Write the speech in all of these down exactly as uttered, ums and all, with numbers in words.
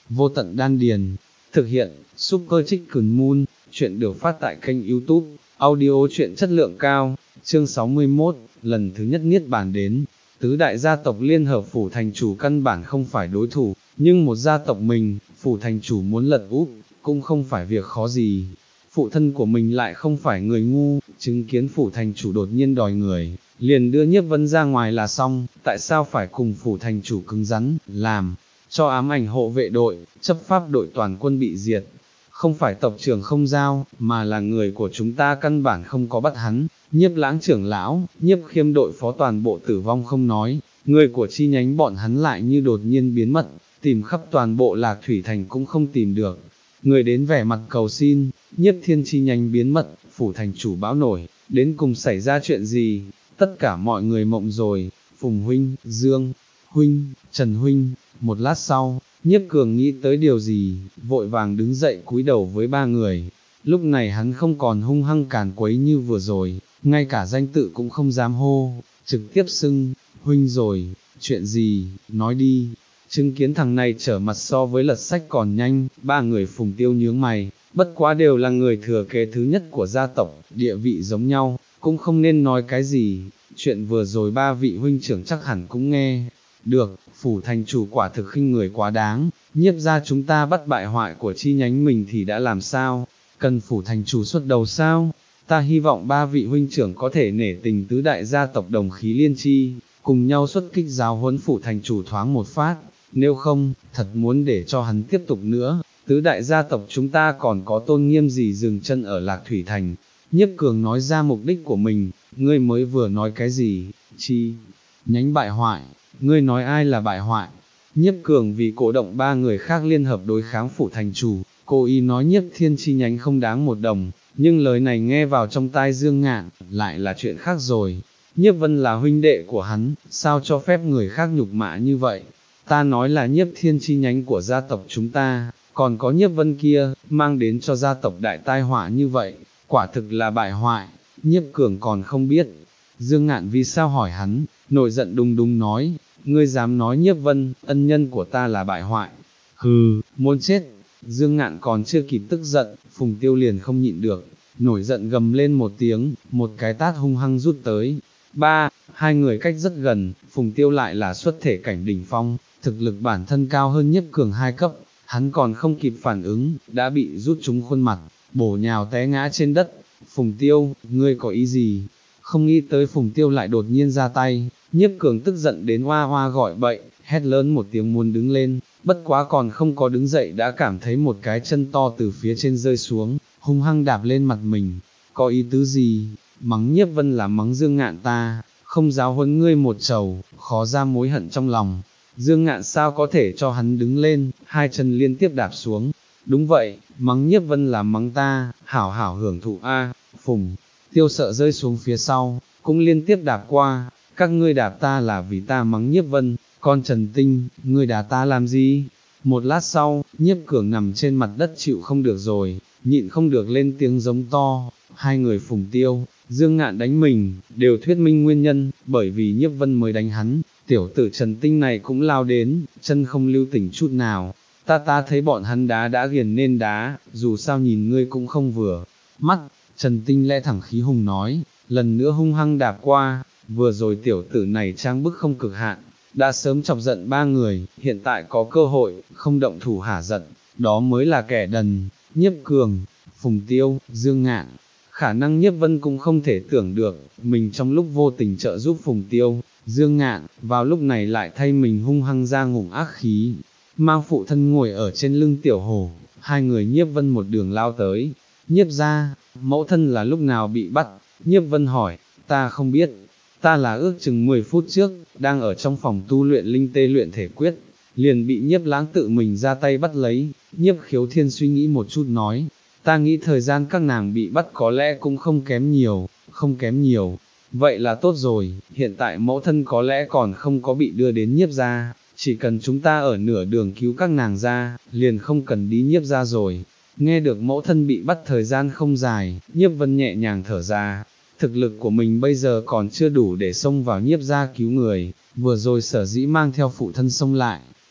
vô tận đan điền. Thực hiện, Super Chicken Moon, chuyện được phát tại kênh YouTube, audio truyện chất lượng cao, chương sáu mươi mốt, lần thứ nhất niết bàn đến. Tứ đại gia tộc liên hợp phủ thành chủ căn bản không phải đối thủ, nhưng một gia tộc mình, phủ thành chủ muốn lật úp, cũng không phải việc khó gì. Phụ thân của mình lại không phải người ngu, chứng kiến phủ thành chủ đột nhiên đòi người, liền đưa Nhiếp Vân ra ngoài là xong, tại sao phải cùng phủ thành chủ cứng rắn, làm cho ám ảnh hộ vệ đội, chấp pháp đội toàn quân bị diệt. Không phải tộc trưởng không giao, mà là người của chúng ta căn bản không có bắt hắn. Nhiếp Lãng trưởng lão, Nhiếp Khiêm đội phó toàn bộ tử vong không nói, người của chi nhánh bọn hắn lại như đột nhiên biến mất, tìm khắp toàn bộ Lạc Thủy Thành cũng không tìm được. Người đến vẻ mặt cầu xin, Nhiếp Thiên chi nhánh biến mất, phủ thành chủ bão nổi, đến cùng xảy ra chuyện gì? Tất cả mọi người mộng rồi, Phùng huynh, Dương huynh, Trần huynh. Một lát sau, Nhiếp Cường nghĩ tới điều gì, vội vàng đứng dậy cúi đầu với ba người. Lúc này hắn không còn hung hăng càn quấy như vừa rồi, ngay cả danh tự cũng không dám hô, trực tiếp xưng, huynh rồi, chuyện gì, nói đi. Chứng kiến thằng này trở mặt so với lật sách còn nhanh, ba người Phùng Tiêu nhướng mày, bất quá đều là người thừa kế thứ nhất của gia tộc, địa vị giống nhau, cũng không nên nói cái gì, chuyện vừa rồi ba vị huynh trưởng chắc hẳn cũng nghe được. Phủ thành chủ quả thực khinh người quá đáng, Nhiếp gia chúng ta bắt bại hoại của chi nhánh mình thì đã làm sao, cần phủ thành chủ xuất đầu sao? Ta hy vọng ba vị huynh trưởng có thể nể tình tứ đại gia tộc đồng khí liên chi, cùng nhau xuất kích giáo huấn phủ thành chủ thoáng một phát, nếu không, thật muốn để cho hắn tiếp tục nữa, tứ đại gia tộc chúng ta còn có tôn nghiêm gì dừng chân ở Lạc Thủy Thành. Nhiếp Cường nói ra mục đích của mình, ngươi mới vừa nói cái gì, chi nhánh bại hoại, ngươi nói ai là bại hoại? Nhiếp Cường vì cổ động ba người khác liên hợp đối kháng phủ thành chủ, cố ý nói Nhiếp Thiên chi nhánh không đáng một đồng, nhưng lời này nghe vào trong tai Dương Ngạn, lại là chuyện khác rồi. Nhiếp Vân là huynh đệ của hắn, sao cho phép người khác nhục mạ như vậy? Ta nói là Nhiếp Thiên chi nhánh của gia tộc chúng ta, còn có Nhiếp Vân kia, mang đến cho gia tộc đại tai họa như vậy, quả thực là bại hoại. Nhiếp Cường còn không biết. Dương Ngạn vì sao hỏi hắn, nổi giận đùng đùng nói, ngươi dám nói Nhiếp Vân, ân nhân của ta là bại hoại, hừ, muốn chết. Dương Ngạn còn chưa kịp tức giận, Phùng Tiêu liền không nhịn được, nổi giận gầm lên một tiếng, một cái tát hung hăng rút tới. Ba, hai người cách rất gần, Phùng Tiêu lại là xuất thể cảnh đỉnh phong, thực lực bản thân cao hơn Nhiếp Cường hai cấp, hắn còn không kịp phản ứng, đã bị rút trúng khuôn mặt, bổ nhào té ngã trên đất. Phùng Tiêu, ngươi có ý gì? Không nghĩ tới Phùng Tiêu lại đột nhiên ra tay, Nhiếp Cường tức giận đến hoa hoa gọi bậy, hét lớn một tiếng muốn đứng lên, bất quá còn không có đứng dậy đã cảm thấy một cái chân to từ phía trên rơi xuống, hung hăng đạp lên mặt mình. Có ý tứ gì? Mắng Nhiếp Vân là mắng Dương Ngạn ta, không giáo huấn ngươi một trầu, khó ra mối hận trong lòng. Dương Ngạn sao có thể cho hắn đứng lên, hai chân liên tiếp đạp xuống. Đúng vậy, mắng Nhiếp Vân là mắng ta, hảo hảo hưởng thụ a. Phùng Tiêu sợ rơi xuống phía sau, cũng liên tiếp đạp qua, các ngươi đạp ta là vì ta mắng Nhiếp Vân, con Trần Tinh, ngươi đá ta làm gì? Một lát sau, Nhiếp Cường nằm trên mặt đất chịu không được rồi, nhịn không được lên tiếng giống to. Hai người Phùng Tiêu, Dương Ngạn đánh mình, đều thuyết minh nguyên nhân, bởi vì Nhiếp Vân mới đánh hắn, tiểu tử Trần Tinh này cũng lao đến, chân không lưu tình chút nào. Ta ta thấy bọn hắn đá đã ghiền nên đá, dù sao nhìn ngươi cũng không vừa mắt. Trần Tinh lẽ thẳng khí hùng nói, lần nữa hung hăng đạp qua, vừa rồi tiểu tử này trang bức không cực hạn, đã sớm chọc giận ba người, hiện tại có cơ hội, không động thủ hả giận, đó mới là kẻ đần. Nhiếp Cường, Phùng Tiêu, Dương Ngạn, khả năng Nhiếp Vân cũng không thể tưởng được, mình trong lúc vô tình trợ giúp Phùng Tiêu, Dương Ngạn, vào lúc này lại thay mình hung hăng ra ngủng ác khí, mang phụ thân ngồi ở trên lưng tiểu hổ, hai người Nhiếp Vân một đường lao tới. Nhiếp gia, mẫu thân là lúc nào bị bắt? Nhiếp Vân hỏi, ta không biết, ta là ước chừng mười phút trước, đang ở trong phòng tu luyện linh tê luyện thể quyết, liền bị Nhiếp Lãng tự mình ra tay bắt lấy. Nhiếp Khiếu Thiên suy nghĩ một chút nói, ta nghĩ thời gian các nàng bị bắt có lẽ cũng không kém nhiều, không kém nhiều, vậy là tốt rồi, hiện tại mẫu thân có lẽ còn không có bị đưa đến Nhiếp gia, chỉ cần chúng ta ở nửa đường cứu các nàng ra, liền không cần đi Nhiếp gia rồi. Nghe được mẫu thân bị bắt thời gian không dài, Nhiếp Vân nhẹ nhàng thở ra, thực lực của mình bây giờ còn chưa đủ để xông vào Nhiếp gia cứu người, vừa rồi sở dĩ mang theo phụ thân xông lại,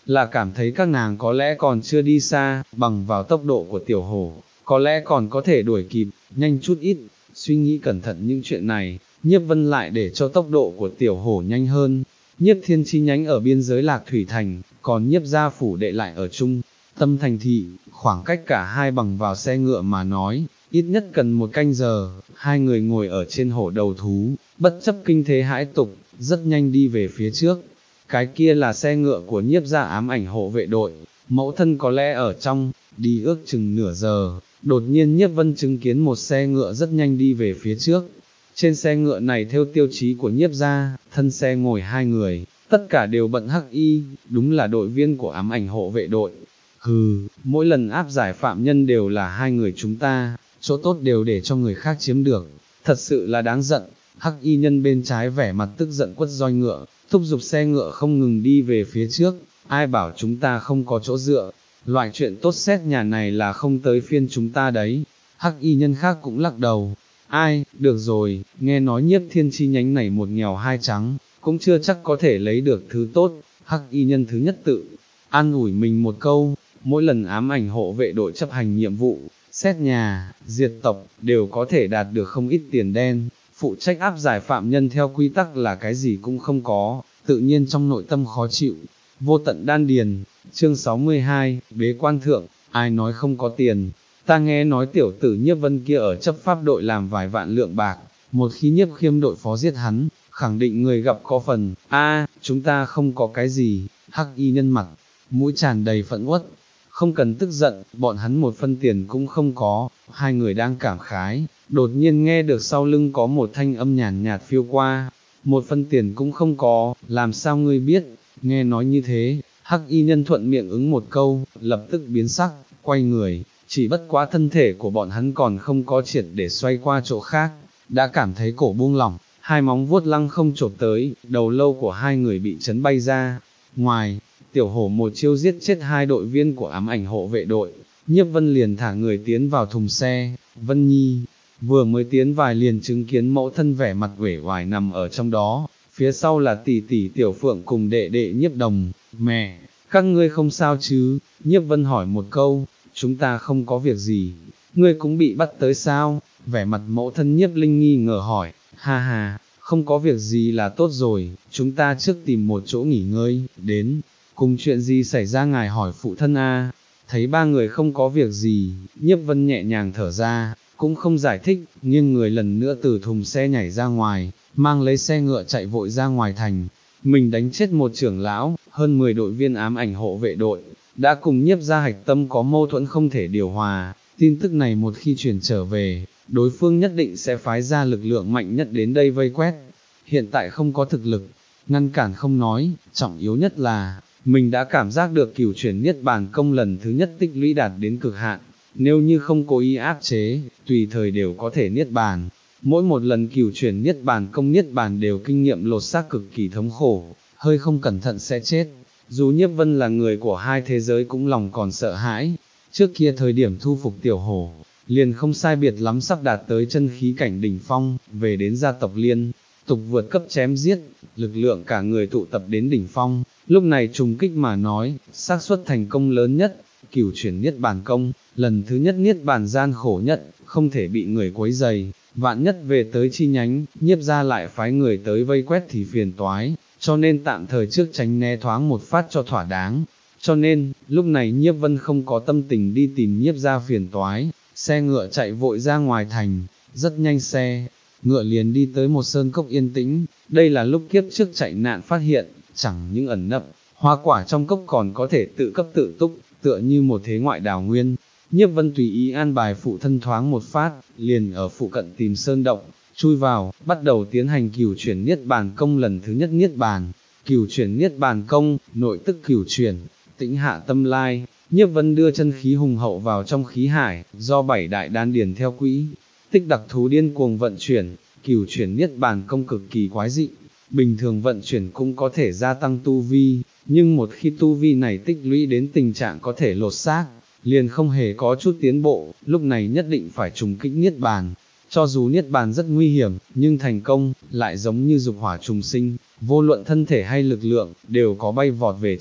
là cảm thấy các nàng có lẽ còn chưa đi xa, bằng vào tốc độ của tiểu hổ, có lẽ còn có thể đuổi kịp, nhanh chút ít, suy nghĩ cẩn thận những chuyện này, Nhiếp Vân lại để cho tốc độ của tiểu hổ nhanh hơn. Nhiếp Thiên chi nhánh ở biên giới Lạc Thủy Thành, còn Nhiếp gia phủ đệ lại ở trung tâm thành thị, khoảng cách cả hai bằng vào xe ngựa mà nói, ít nhất cần một canh giờ, hai người ngồi ở trên hổ đầu thú, bất chấp kinh thế hãi tục, rất nhanh đi về phía trước. Cái kia là xe ngựa của Nhiếp gia ám ảnh hộ vệ đội, mẫu thân có lẽ ở trong, đi ước chừng nửa giờ, đột nhiên Nhiếp Vân chứng kiến một xe ngựa rất nhanh đi về phía trước. Trên xe ngựa này theo tiêu chí của Nhiếp gia, thân xe ngồi hai người, tất cả đều bận hắc y, đúng là đội viên của ám ảnh hộ vệ đội. Hừ, mỗi lần áp giải phạm nhân đều là hai người chúng ta, chỗ tốt đều để cho người khác chiếm được, thật sự là đáng giận. Hắc y nhân bên trái vẻ mặt tức giận quất roi ngựa, thúc giục xe ngựa không ngừng đi về phía trước, ai bảo chúng ta không có chỗ dựa, loại chuyện tốt xét nhà này là không tới phiên chúng ta đấy. Hắc y nhân khác cũng lắc đầu, ai, được rồi, nghe nói Nhiếp Thiên chi nhánh này một nghèo hai trắng, cũng chưa chắc có thể lấy được thứ tốt. Hắc y nhân thứ nhất tự an ủi mình một câu, mỗi lần ám ảnh hộ vệ đội chấp hành nhiệm vụ, xét nhà, diệt tộc, đều có thể đạt được không ít tiền đen. Phụ trách áp giải phạm nhân theo quy tắc là cái gì cũng không có, tự nhiên trong nội tâm khó chịu. Vô tận đan điền, chương sáu mươi hai, bế quan thượng, ai nói không có tiền, ta nghe nói tiểu tử Nhiếp Vân kia ở chấp pháp đội làm vài vạn lượng bạc, một khi Nhiếp Khiêm đội phó giết hắn, khẳng định người gặp có phần. A, chúng ta không có cái gì. Hắc y nhân mặt, mũi tràn đầy phẫn uất, không cần tức giận, bọn hắn một phân tiền cũng không có. Hai người đang cảm khái, đột nhiên nghe được sau lưng có một thanh âm nhàn nhạt phiêu qua, một phân tiền cũng không có, làm sao ngươi biết? Nghe nói như thế, hắc y nhân thuận miệng ứng một câu, lập tức biến sắc, quay người, chỉ bất quá thân thể của bọn hắn còn không có triệt để xoay qua chỗ khác, đã cảm thấy cổ buông lỏng, hai móng vuốt lăng không chộp tới, đầu lâu của hai người bị chấn bay ra. Ngoài, tiểu hổ một chiêu giết chết hai đội viên của ám ảnh hộ vệ đội, Nhiếp Vân liền thả người tiến vào thùng xe. Vân Nhi vừa mới tiến vài liền chứng kiến mẫu thân vẻ mặt uể oải nằm ở trong đó, phía sau là tỷ tỷ Tiểu Phượng cùng đệ đệ Nhiếp Đồng. Mẹ, các ngươi không sao chứ? Nhiếp Vân hỏi một câu. Chúng ta không có việc gì. Ngươi cũng bị bắt tới sao? Vẻ mặt mẫu thân Nhiếp Linh nghi ngờ hỏi. Ha ha, không có việc gì là tốt rồi, chúng ta trước tìm một chỗ nghỉ ngơi. Đến, cùng chuyện gì xảy ra ngài hỏi phụ thân a? Thấy ba người không có việc gì, Nhiếp Vân nhẹ nhàng thở ra, cũng không giải thích, nghiêng người lần nữa từ thùng xe nhảy ra ngoài, mang lấy xe ngựa chạy vội ra ngoài thành. Mình đánh chết một trưởng lão, hơn mười đội viên ám ảnh hộ vệ đội, đã cùng Nhiếp gia hạch tâm có mâu thuẫn không thể điều hòa. Tin tức này một khi truyền trở về, đối phương nhất định sẽ phái ra lực lượng mạnh nhất đến đây vây quét. Hiện tại không có thực lực, ngăn cản không nói, trọng yếu nhất là, mình đã cảm giác được cửu chuyển niết bàn công lần thứ nhất tích lũy đạt đến cực hạn, nếu như không cố ý áp chế, tùy thời đều có thể niết bàn. Mỗi một lần cửu chuyển niết bàn công niết bàn đều kinh nghiệm lột xác cực kỳ thống khổ, hơi không cẩn thận sẽ chết. Dù Nhiếp Vân là người của hai thế giới cũng lòng còn sợ hãi, trước kia thời điểm thu phục tiểu hổ, liền không sai biệt lắm sắp đạt tới chân khí cảnh đỉnh phong, về đến gia tộc liên, tục vượt cấp chém giết, lực lượng cả người tụ tập đến đỉnh phong, lúc này trùng kích mà nói, xác suất thành công lớn nhất, cửu chuyển niết bàn công, lần thứ nhất niết bàn gian khổ nhất, không thể bị người quấy dày, vạn nhất về tới chi nhánh, Nhiếp gia lại phái người tới vây quét thì phiền toái, cho nên tạm thời trước tránh né thoáng một phát cho thỏa đáng. Cho nên, lúc này Nhiếp Vân không có tâm tình đi tìm Nhiếp gia phiền toái, xe ngựa chạy vội ra ngoài thành, rất nhanh xe ngựa liền đi tới một sơn cốc yên tĩnh, đây là lúc kiếp trước chạy nạn phát hiện, chẳng những ẩn nấp, hoa quả trong cốc còn có thể tự cấp tự túc, tựa như một thế ngoại đào nguyên. Nhiếp Vân tùy ý an bài phụ thân thoáng một phát, liền ở phụ cận tìm sơn động, chui vào, bắt đầu tiến hành cửu chuyển niết bàn công lần thứ nhất niết bàn. Cửu chuyển niết bàn công, nội tức cửu chuyển, tĩnh hạ tâm lai. Nhiếp Vân đưa chân khí hùng hậu vào trong khí hải, do bảy đại đan điền theo quỹ tích đặc thú điên cuồng vận chuyển. Cửu chuyển niết bàn công cực kỳ quái dị, bình thường vận chuyển cũng có thể gia tăng tu vi, nhưng một khi tu vi này tích lũy đến tình trạng có thể lột xác, liền không hề có chút tiến bộ, lúc này nhất định phải trùng kích niết bàn. Cho dù niết bàn rất nguy hiểm, nhưng thành công, lại giống như dục hỏa trùng sinh, vô luận thân thể hay lực lượng, đều có bay vọt về chất.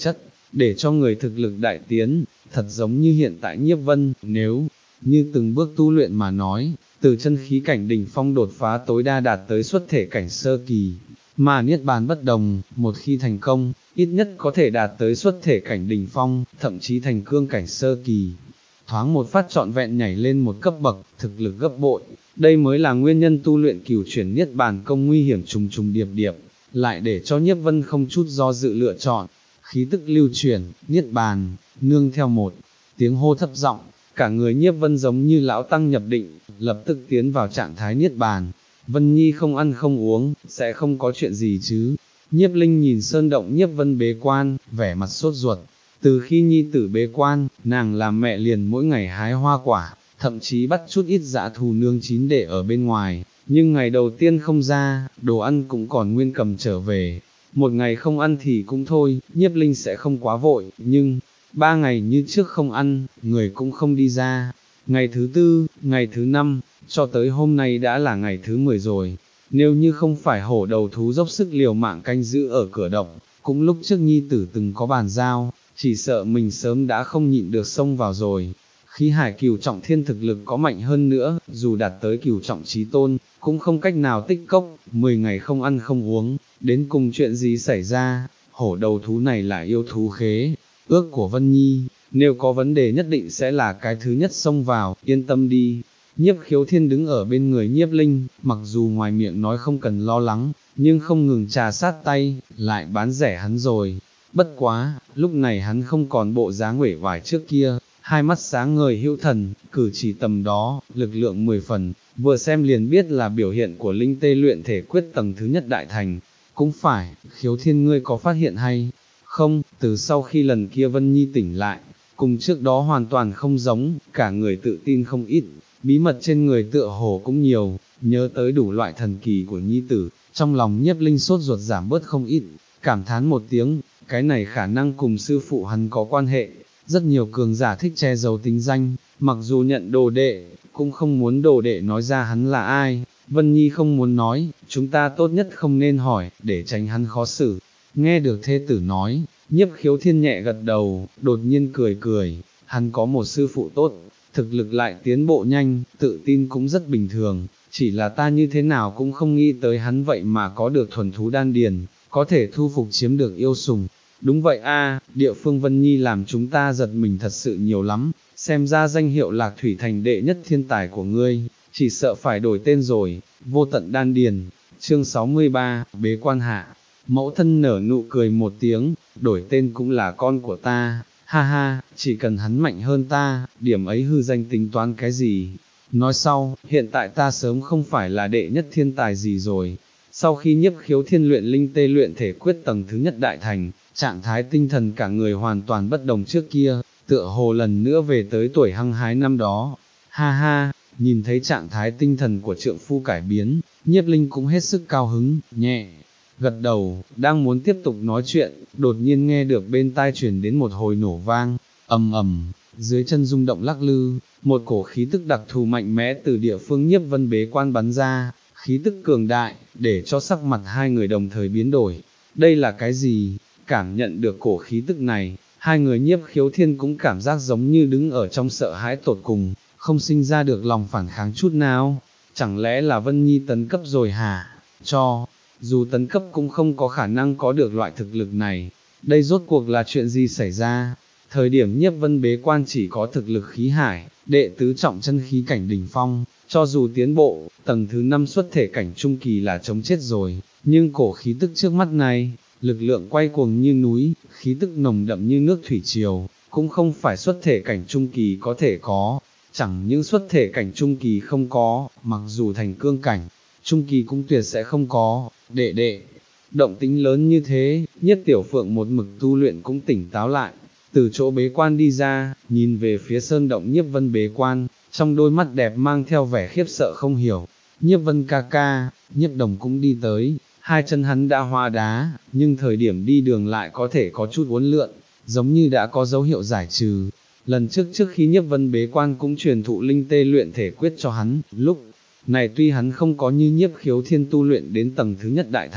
để cho người thực lực đại tiến, thật giống như hiện tại Nhiếp Vân, nếu như từng bước tu luyện mà nói, từ chân khí cảnh đỉnh phong đột phá tối đa đạt tới xuất thể cảnh sơ kỳ, mà niết bàn bất đồng, một khi thành công, ít nhất có thể đạt tới xuất thể cảnh đỉnh phong, thậm chí thành cương cảnh sơ kỳ. Thoáng một phát trọn vẹn nhảy lên một cấp bậc, thực lực gấp bội, đây mới là nguyên nhân tu luyện cửu chuyển niết bàn công nguy hiểm trùng trùng điệp điệp, lại để cho Nhiếp Vân không chút do dự lựa chọn, khí tức lưu chuyển, niết bàn, nương theo một tiếng hô thấp giọng, cả người Nhiếp Vân giống như lão tăng nhập định, lập tức tiến vào trạng thái niết bàn. Vân Nhi không ăn không uống, sẽ không có chuyện gì chứ? Nhiếp Linh nhìn sơn động Nhiếp Vân bế quan, vẻ mặt sốt ruột. Từ khi Nhi tử bế quan, nàng làm mẹ liền mỗi ngày hái hoa quả, thậm chí bắt chút ít dã thù nương chín để ở bên ngoài, nhưng ngày đầu tiên không ra, đồ ăn cũng còn nguyên cầm trở về. Một ngày không ăn thì cũng thôi, Nhiếp Linh sẽ không quá vội, nhưng ba ngày như trước không ăn, người cũng không đi ra. Ngày thứ tư, ngày thứ năm, cho tới hôm nay đã là ngày thứ mười rồi. Nếu như không phải hổ đầu thú dốc sức liều mạng canh giữ ở cửa động, cũng lúc trước Nhi tử từng có bàn giao, chỉ sợ mình sớm đã không nhịn được xông vào rồi. Khí hải cửu trọng thiên thực lực có mạnh hơn nữa, dù đạt tới cửu trọng chí tôn, cũng không cách nào tích cốc, mười ngày không ăn không uống, đến cùng chuyện gì xảy ra, hổ đầu thú này là yêu thú khế, ước của Vân Nhi, nếu có vấn đề nhất định sẽ là cái thứ nhất xông vào, yên tâm đi. Nhiếp Khiếu Thiên đứng ở bên người Nhiếp Linh, mặc dù ngoài miệng nói không cần lo lắng, nhưng không ngừng trà sát tay, lại bán rẻ hắn rồi. Bất quá, lúc này hắn không còn bộ dáng uể oải trước kia, hai mắt sáng ngời hữu thần, cử chỉ tầm đó, lực lượng mười phần, vừa xem liền biết là biểu hiện của linh tê luyện thể quyết tầng thứ nhất đại thành. Cũng phải, Khiếu Thiên ngươi có phát hiện hay không, từ sau khi lần kia Vân Nhi tỉnh lại, cùng trước đó hoàn toàn không giống, cả người tự tin không ít, bí mật trên người tựa hồ cũng nhiều, nhớ tới đủ loại thần kỳ của Nhi tử, trong lòng Nhiếp Linh sốt ruột giảm bớt không ít, cảm thán một tiếng, cái này khả năng cùng sư phụ hắn có quan hệ. Rất nhiều cường giả thích che giấu tính danh, mặc dù nhận đồ đệ, cũng không muốn đồ đệ nói ra hắn là ai. Vân Nhi không muốn nói, chúng ta tốt nhất không nên hỏi, để tránh hắn khó xử. Nghe được thê tử nói, Nhiếp Khiếu Thiên nhẹ gật đầu, đột nhiên cười cười, hắn có một sư phụ tốt, thực lực lại tiến bộ nhanh, tự tin cũng rất bình thường, chỉ là ta như thế nào cũng không nghĩ tới hắn vậy mà có được thuần thú đan điền, có thể thu phục chiếm được yêu sùng. Đúng vậy a, địa phương Vân Nhi làm chúng ta giật mình thật sự nhiều lắm, xem ra danh hiệu Lạc Thủy Thành đệ nhất thiên tài của ngươi, chỉ sợ phải đổi tên rồi. Vô tận đan điền, chương sáu mươi ba, bế quan hạ. Mẫu thân nở nụ cười một tiếng, đổi tên cũng là con của ta, ha ha, chỉ cần hắn mạnh hơn ta, điểm ấy hư danh tính toán cái gì. Nói sau, hiện tại ta sớm không phải là đệ nhất thiên tài gì rồi. Sau khi Nhiếp Khiếu Thiên luyện linh tê luyện thể quyết tầng thứ nhất đại thành, trạng thái tinh thần cả người hoàn toàn bất đồng trước kia, tựa hồ lần nữa về tới tuổi hăng hái năm đó. Ha ha, nhìn thấy trạng thái tinh thần của trượng phu cải biến, Nhiếp Linh cũng hết sức cao hứng, nhẹ gật đầu, đang muốn tiếp tục nói chuyện, đột nhiên nghe được bên tai truyền đến một hồi nổ vang, ầm ầm, dưới chân rung động lắc lư, một cổ khí tức đặc thù mạnh mẽ từ địa phương Nhiếp Vân bế quan bắn ra, khí tức cường đại, để cho sắc mặt hai người đồng thời biến đổi. Đây là cái gì? Cảm nhận được cổ khí tức này, hai người Nhiếp Khiếu Thiên cũng cảm giác giống như đứng ở trong sợ hãi tột cùng, không sinh ra được lòng phản kháng chút nào. Chẳng lẽ là Vân Nhi tấn cấp rồi hả? Cho dù tấn cấp cũng không có khả năng có được loại thực lực này. Đây rốt cuộc là chuyện gì xảy ra? Thời điểm Nhiếp Vân bế quan chỉ có thực lực khí hải, đệ tứ trọng chân khí cảnh đỉnh phong, cho dù tiến bộ, tầng thứ năm xuất thể cảnh trung kỳ là chống chết rồi, nhưng cổ khí tức trước mắt này, lực lượng quay cuồng như núi, khí tức nồng đậm như nước thủy triều, cũng không phải xuất thể cảnh trung kỳ có thể có, chẳng những xuất thể cảnh trung kỳ không có, mặc dù thành cương cảnh, trung kỳ cũng tuyệt sẽ không có. Đệ đệ, động tính lớn như thế, Nhất Tiểu Phượng một mực tu luyện cũng tỉnh táo lại, từ chỗ bế quan đi ra, nhìn về phía sơn động Nhiếp Vân bế quan, trong đôi mắt đẹp mang theo vẻ khiếp sợ không hiểu. Nhiếp Vân ca ca, Nhiếp Đồng cũng đi tới, hai chân hắn đã hóa đá, nhưng thời điểm đi đường lại có thể có chút uốn lượn, giống như đã có dấu hiệu giải trừ. Lần trước trước khi Nhiếp Vân bế quan cũng truyền thụ linh tê luyện thể quyết cho hắn, lúc này tuy hắn không có như Nhiếp Khiếu Thiên tu luyện đến tầng thứ nhất đại thành,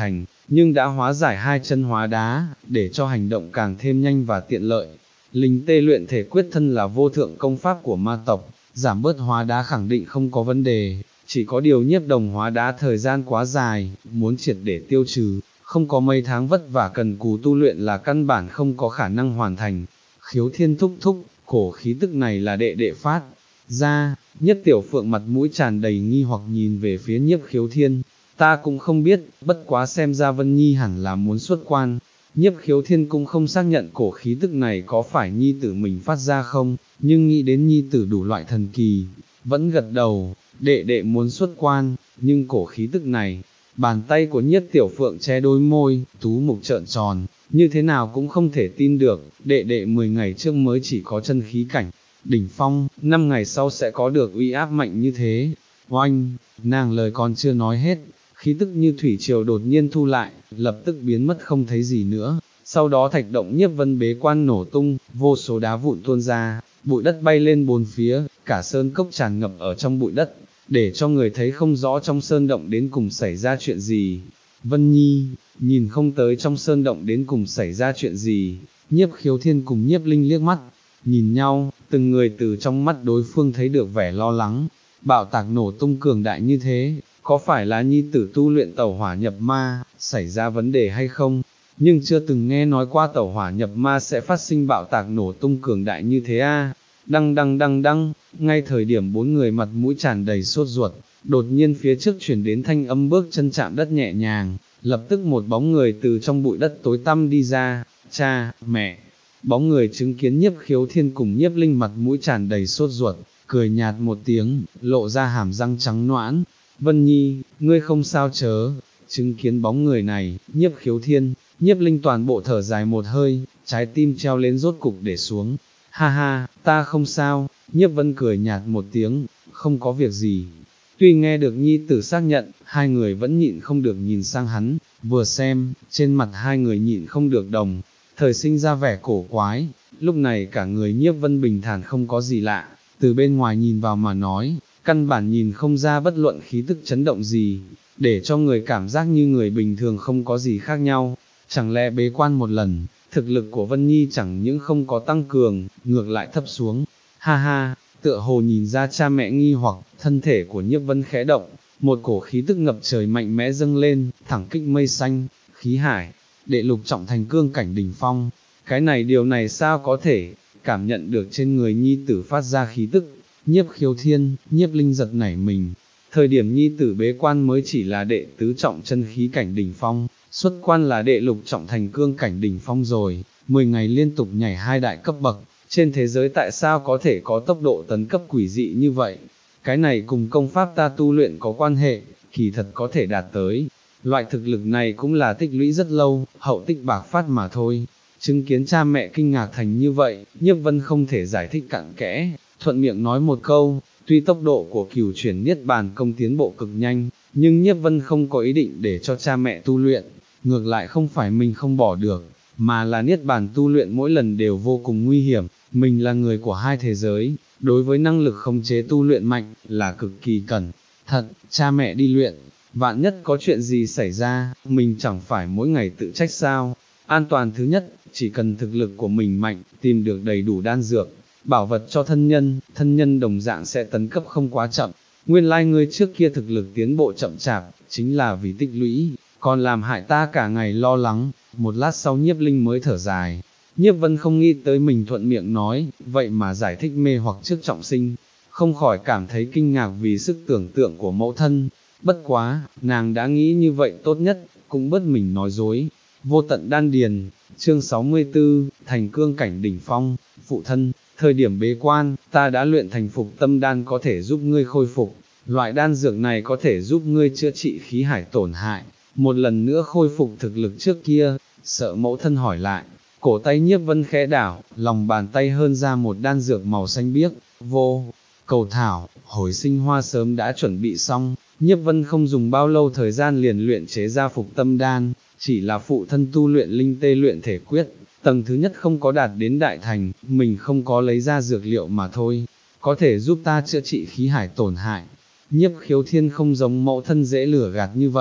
nhưng đã hóa giải hai chân hóa đá, để cho hành động càng thêm nhanh và tiện lợi. Linh tê luyện thể quyết thân là vô thượng công pháp của ma tộc, giảm bớt hóa đá khẳng định không có vấn đề, chỉ có điều nhiếp đồng hóa đá thời gian quá dài, muốn triệt để tiêu trừ, không có mấy tháng vất vả cần cù tu luyện là căn bản không có khả năng hoàn thành. Khiếu thiên thúc thúc, cổ khí tức này là đệ đệ phát ra, Nhiếp tiểu phượng mặt mũi tràn đầy nghi hoặc nhìn về phía nhiếp khiếu thiên, ta cũng không biết, bất quá xem ra Vân Nhi hẳn là muốn xuất quan. Nhiếp khiếu thiên cũng không xác nhận cổ khí tức này có phải nhi tử mình phát ra không, nhưng nghĩ đến nhi tử đủ loại thần kỳ, vẫn gật đầu, đệ đệ muốn xuất quan, nhưng cổ khí tức này, bàn tay của nhiếp tiểu phượng che đôi môi, tú mục trợn tròn, như thế nào cũng không thể tin được, đệ đệ mười ngày trước mới chỉ có chân khí cảnh, đỉnh phong, năm ngày sau sẽ có được uy áp mạnh như thế. Oanh, nàng lời còn chưa nói hết, khí tức như thủy triều đột nhiên thu lại, lập tức biến mất không thấy gì nữa, sau đó thạch động nhiếp vân bế quan nổ tung, vô số đá vụn tuôn ra, bụi đất bay lên bốn phía, cả sơn cốc tràn ngập ở trong bụi đất, để cho người thấy không rõ trong sơn động đến cùng xảy ra chuyện gì. Vân Nhi, nhìn không tới trong sơn động đến cùng xảy ra chuyện gì, nhiếp khiếu thiên cùng nhiếp linh liếc mắt, nhìn nhau, từng người từ trong mắt đối phương thấy được vẻ lo lắng, bạo tạc nổ tung cường đại như thế, có phải là nhi tử tu luyện tẩu hỏa nhập ma, xảy ra vấn đề hay không, nhưng chưa từng nghe nói qua tẩu hỏa nhập ma sẽ phát sinh bạo tạc nổ tung cường đại như thế a. Đăng đăng đăng đăng, ngay thời điểm bốn người mặt mũi tràn đầy sốt ruột, đột nhiên phía trước chuyển đến thanh âm bước chân chạm đất nhẹ nhàng, lập tức một bóng người từ trong bụi đất tối tăm đi ra, cha, mẹ. Bóng người chứng kiến nhiếp khiếu thiên cùng nhiếp linh mặt mũi tràn đầy sốt ruột, cười nhạt một tiếng, lộ ra hàm răng trắng noãn. Vân Nhi, ngươi không sao chớ, chứng kiến bóng người này, nhiếp khiếu thiên, nhiếp linh toàn bộ thở dài một hơi, trái tim treo lên rốt cục để xuống. Ha ha, ta không sao, nhiếp vân cười nhạt một tiếng, không có việc gì. Tuy nghe được nhi tử xác nhận, hai người vẫn nhịn không được nhìn sang hắn, vừa xem, trên mặt hai người nhịn không được đồng, thời sinh ra vẻ cổ quái, lúc này cả người nhiếp vân bình thản không có gì lạ, từ bên ngoài nhìn vào mà nói, căn bản nhìn không ra bất luận khí tức chấn động gì, để cho người cảm giác như người bình thường không có gì khác nhau, chẳng lẽ bế quan một lần, thực lực của Vân Nhi chẳng những không có tăng cường, ngược lại thấp xuống, ha ha, tựa hồ nhìn ra cha mẹ nghi hoặc, thân thể của nhiếp vân khẽ động, một cổ khí tức ngập trời mạnh mẽ dâng lên, thẳng kích mây xanh, khí hải, đệ lục trọng thành cương cảnh đỉnh phong, cái này điều này sao có thể, cảm nhận được trên người nhi tử phát ra khí tức, nhiếp khiếu thiên, nhiếp linh giật nảy mình, thời điểm nhi tử bế quan mới chỉ là đệ tứ trọng chân khí cảnh đỉnh phong, xuất quan là đệ lục trọng thành cương cảnh đỉnh phong rồi, mười ngày liên tục nhảy hai đại cấp bậc, trên thế giới tại sao có thể có tốc độ tấn cấp quỷ dị như vậy, cái này cùng công pháp ta tu luyện có quan hệ, kỳ thật có thể đạt tới, loại thực lực này cũng là tích lũy rất lâu, hậu tích bạc phát mà thôi. Chứng kiến cha mẹ kinh ngạc thành như vậy, nhiếp vân không thể giải thích cặn kẽ, thuận miệng nói một câu, tuy tốc độ của cửu chuyển niết bàn công tiến bộ cực nhanh, nhưng nhiếp vân không có ý định để cho cha mẹ tu luyện, ngược lại không phải mình không bỏ được, mà là niết bàn tu luyện mỗi lần đều vô cùng nguy hiểm, mình là người của hai thế giới, đối với năng lực khống chế tu luyện mạnh, là cực kỳ cẩn thận, cha mẹ đi luyện, vạn nhất có chuyện gì xảy ra, mình chẳng phải mỗi ngày tự trách sao. An toàn thứ nhất, chỉ cần thực lực của mình mạnh, tìm được đầy đủ đan dược, bảo vật cho thân nhân, thân nhân đồng dạng sẽ tấn cấp không quá chậm. Nguyên lai like ngươi trước kia thực lực tiến bộ chậm chạp, chính là vì tích lũy, còn làm hại ta cả ngày lo lắng. Một lát sau nhiếp linh mới thở dài, nhiếp vân không nghĩ tới mình thuận miệng nói, vậy mà giải thích mê hoặc trước trọng sinh, không khỏi cảm thấy kinh ngạc vì sức tưởng tượng của mẫu thân. Bất quá, nàng đã nghĩ như vậy tốt nhất, cũng bớt mình nói dối. Vô tận đan điền, chương sáu mươi tư, thành cương cảnh đỉnh phong, phụ thân, thời điểm bế quan, ta đã luyện thành phục tâm đan có thể giúp ngươi khôi phục, loại đan dược này có thể giúp ngươi chữa trị khí hải tổn hại, một lần nữa khôi phục thực lực trước kia, sợ mẫu thân hỏi lại, cổ tay nhiếp vân khẽ đảo, lòng bàn tay hơn ra một đan dược màu xanh biếc, vô, cầu thảo, hồi sinh hoa sớm đã chuẩn bị xong, nhiếp vân không dùng bao lâu thời gian liền luyện chế ra phục tâm đan. Chỉ là phụ thân tu luyện linh tê luyện thể quyết, tầng thứ nhất không có đạt đến đại thành, mình không có lấy ra dược liệu mà thôi, có thể giúp ta chữa trị khí hải tổn hại. Nhiếp khiếu thiên không giống mẫu thân dễ lửa gạt như vậy,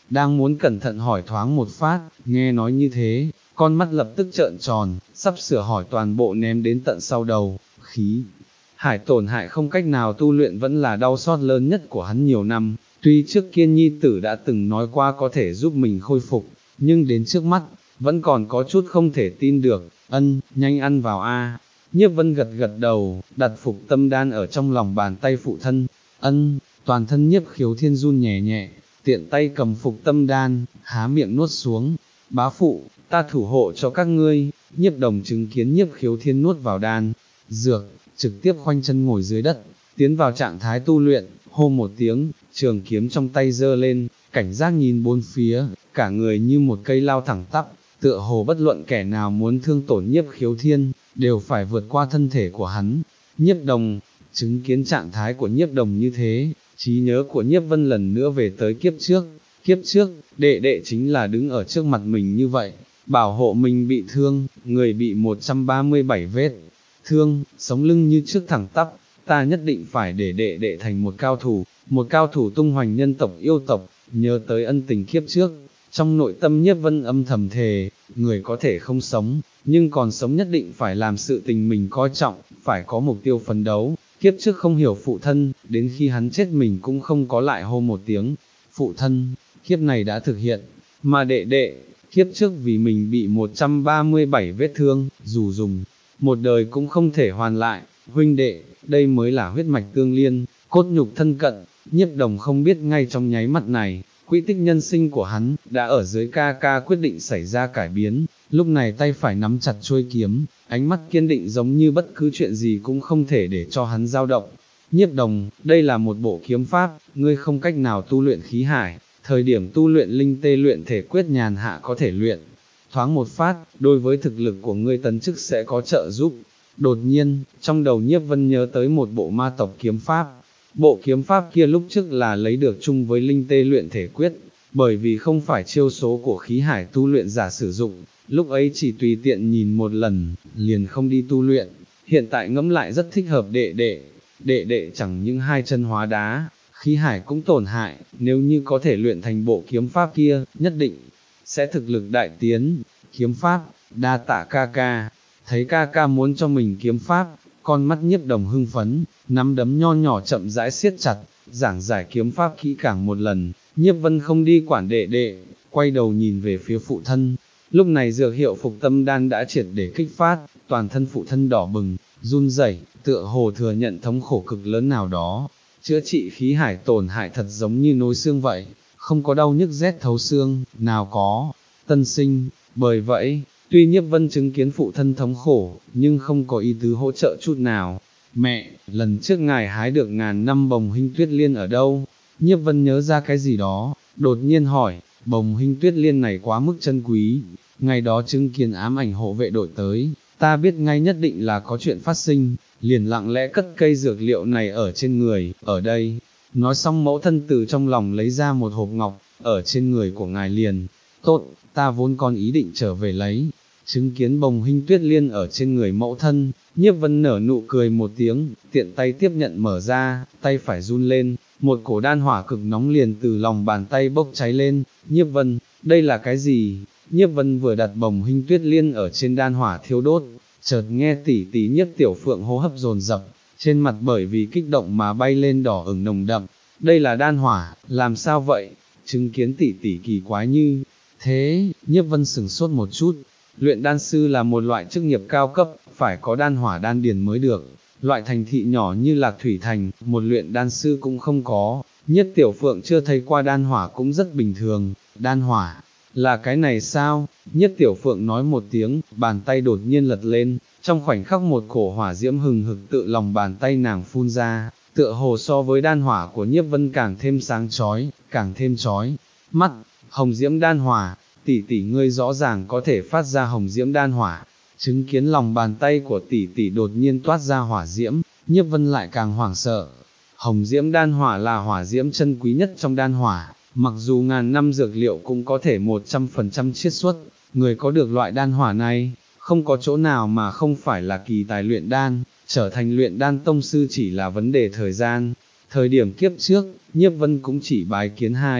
đang muốn cẩn thận hỏi thoáng một phát, nghe nói như thế, con mắt lập tức trợn tròn, sắp sửa hỏi toàn bộ ném đến tận sau đầu, khí. Hải tổn hại không cách nào tu luyện vẫn là đau xót lớn nhất của hắn nhiều năm, tuy trước kia nhi tử đã từng nói qua có thể giúp mình khôi phục, nhưng đến trước mắt, vẫn còn có chút không thể tin được, ân, nhanh ăn vào a. Nhiếp Vân gật gật đầu, đặt phục tâm đan ở trong lòng bàn tay phụ thân, ân, toàn thân Nhiếp Khiếu Thiên run nhẹ nhẹ, tiện tay cầm phục tâm đan, há miệng nuốt xuống, bá phụ, ta thủ hộ cho các ngươi. Nhiếp Đồng chứng kiến Nhiếp Khiếu Thiên nuốt vào đan, dược, trực tiếp khoanh chân ngồi dưới đất, tiến vào trạng thái tu luyện, hô một tiếng, trường kiếm trong tay giơ lên, cảnh giác nhìn bốn phía, cả người như một cây lao thẳng tắp, tựa hồ bất luận kẻ nào muốn thương tổn Nhiếp Khiếu Thiên, đều phải vượt qua thân thể của hắn. Nhiếp Đồng, chứng kiến trạng thái của Nhiếp Đồng như thế, trí nhớ của Nhiếp Vân lần nữa về tới kiếp trước, kiếp trước, đệ đệ chính là đứng ở trước mặt mình như vậy, bảo hộ mình bị thương, người bị một trăm ba mươi bảy vết thương, sống lưng như trước thẳng tắp, ta nhất định phải để đệ đệ thành một cao thủ, một cao thủ tung hoành nhân tộc yêu tộc, nhớ tới ân tình kiếp trước, trong nội tâm Nhiếp Vân âm thầm thề, người có thể không sống, nhưng còn sống nhất định phải làm sự tình mình coi trọng, phải có mục tiêu phấn đấu, kiếp trước không hiểu phụ thân, đến khi hắn chết mình cũng không có lại hô một tiếng, phụ thân, kiếp này đã thực hiện, mà đệ đệ, kiếp trước vì mình bị một trăm ba mươi bảy vết thương, dù dùng một đời cũng không thể hoàn lại, huynh đệ, đây mới là huyết mạch tương liên, cốt nhục thân cận. Nhiếp Đồng không biết ngay trong nháy mắt này, quỹ tích nhân sinh của hắn, đã ở dưới ca ca quyết định xảy ra cải biến, lúc này tay phải nắm chặt chuôi kiếm, ánh mắt kiên định giống như bất cứ chuyện gì cũng không thể để cho hắn dao động. Nhiếp Đồng, đây là một bộ kiếm pháp, ngươi không cách nào tu luyện khí hải, thời điểm tu luyện linh tê luyện thể quyết nhàn hạ có thể luyện, thoáng một phát, đối với thực lực của ngươi tấn chức sẽ có trợ giúp. Đột nhiên, trong đầu Nhiếp Vân nhớ tới một bộ ma tộc kiếm pháp, bộ kiếm pháp kia lúc trước là lấy được chung với linh tê luyện thể quyết, bởi vì không phải chiêu số của khí hải tu luyện giả sử dụng, lúc ấy chỉ tùy tiện nhìn một lần, liền không đi tu luyện, hiện tại ngẫm lại rất thích hợp đệ đệ, đệ đệ chẳng những hai chân hóa đá, khí hải cũng tổn hại, nếu như có thể luyện thành bộ kiếm pháp kia, nhất định sẽ thực lực đại tiến. Kiếm pháp, đa tạ ca ca, thấy ca ca muốn cho mình kiếm pháp, con mắt Nhiếp Đồng hưng phấn, nắm đấm nho nhỏ chậm rãi siết chặt, giảng giải kiếm pháp kỹ càng một lần. Nhiếp Vân không đi quản đệ đệ, quay đầu nhìn về phía phụ thân, lúc này dược hiệu phục tâm đan đã triệt để kích phát, toàn thân phụ thân đỏ bừng, run rẩy, tựa hồ thừa nhận thống khổ cực lớn nào đó, chữa trị khí hải tổn hại thật giống như nối xương vậy, không có đau nhức rét thấu xương, nào có tân sinh. Bởi vậy, tuy Nhiếp Vân chứng kiến phụ thân thống khổ, nhưng không có ý tứ hỗ trợ chút nào. Mẹ, lần trước ngài hái được ngàn năm bồng hinh tuyết liên ở đâu? Nhiếp Vân nhớ ra cái gì đó, đột nhiên hỏi, bồng hinh tuyết liên này quá mức chân quý, ngày đó chứng kiến ám ảnh hộ vệ đội tới, ta biết ngay nhất định là có chuyện phát sinh, liền lặng lẽ cất cây dược liệu này ở trên người, ở đây. Nói xong mẫu thân từ trong lòng lấy ra một hộp ngọc, ở trên người của ngài liền, tốt, ta vốn còn ý định trở về lấy. Chứng kiến bồng hinh tuyết liên ở trên người mẫu thân, Nhiếp Vân nở nụ cười một tiếng, tiện tay tiếp nhận mở ra, tay phải run lên, một cổ đan hỏa cực nóng liền từ lòng bàn tay bốc cháy lên. Nhiếp Vân, đây là cái gì? Nhiếp Vân vừa đặt bồng hinh tuyết liên ở trên đan hỏa thiêu đốt, chợt nghe tỷ tỷ Nhiếp Tiểu Phượng hô hấp dồn dập, trên mặt bởi vì kích động mà bay lên đỏ ửng nồng đậm. Đây là đan hỏa, làm sao vậy? Chứng kiến tỷ tỷ kỳ quái như thế, Nhiếp Vân sửng sốt một chút. Luyện đan sư là một loại chức nghiệp cao cấp, phải có đan hỏa đan điền mới được. Loại thành thị nhỏ như Lạc Thủy Thành, một luyện đan sư cũng không có. Nhiếp Tiểu Phượng chưa thấy qua đan hỏa cũng rất bình thường. Đan hỏa, là cái này sao? Nhiếp Tiểu Phượng nói một tiếng, bàn tay đột nhiên lật lên, trong khoảnh khắc một cổ hỏa diễm hừng hực tự lòng bàn tay nàng phun ra, tựa hồ so với đan hỏa của Nhiếp Vân càng thêm sáng chói, càng thêm chói mắt. Hồng diễm đan hỏa, tỷ tỷ ngươi rõ ràng có thể phát ra hồng diễm đan hỏa. Chứng kiến lòng bàn tay của tỷ tỷ đột nhiên toát ra hỏa diễm, Nhiếp Vân lại càng hoảng sợ. Hồng diễm đan hỏa là hỏa diễm chân quý nhất trong đan hỏa, mặc dù ngàn năm dược liệu cũng có thể một trăm phần trăm chiết xuất, người có được loại đan hỏa này, không có chỗ nào mà không phải là kỳ tài luyện đan, trở thành luyện đan tông sư chỉ là vấn đề thời gian. Thời điểm kiếp trước, Nhiếp Vân cũng chỉ bái kiến hai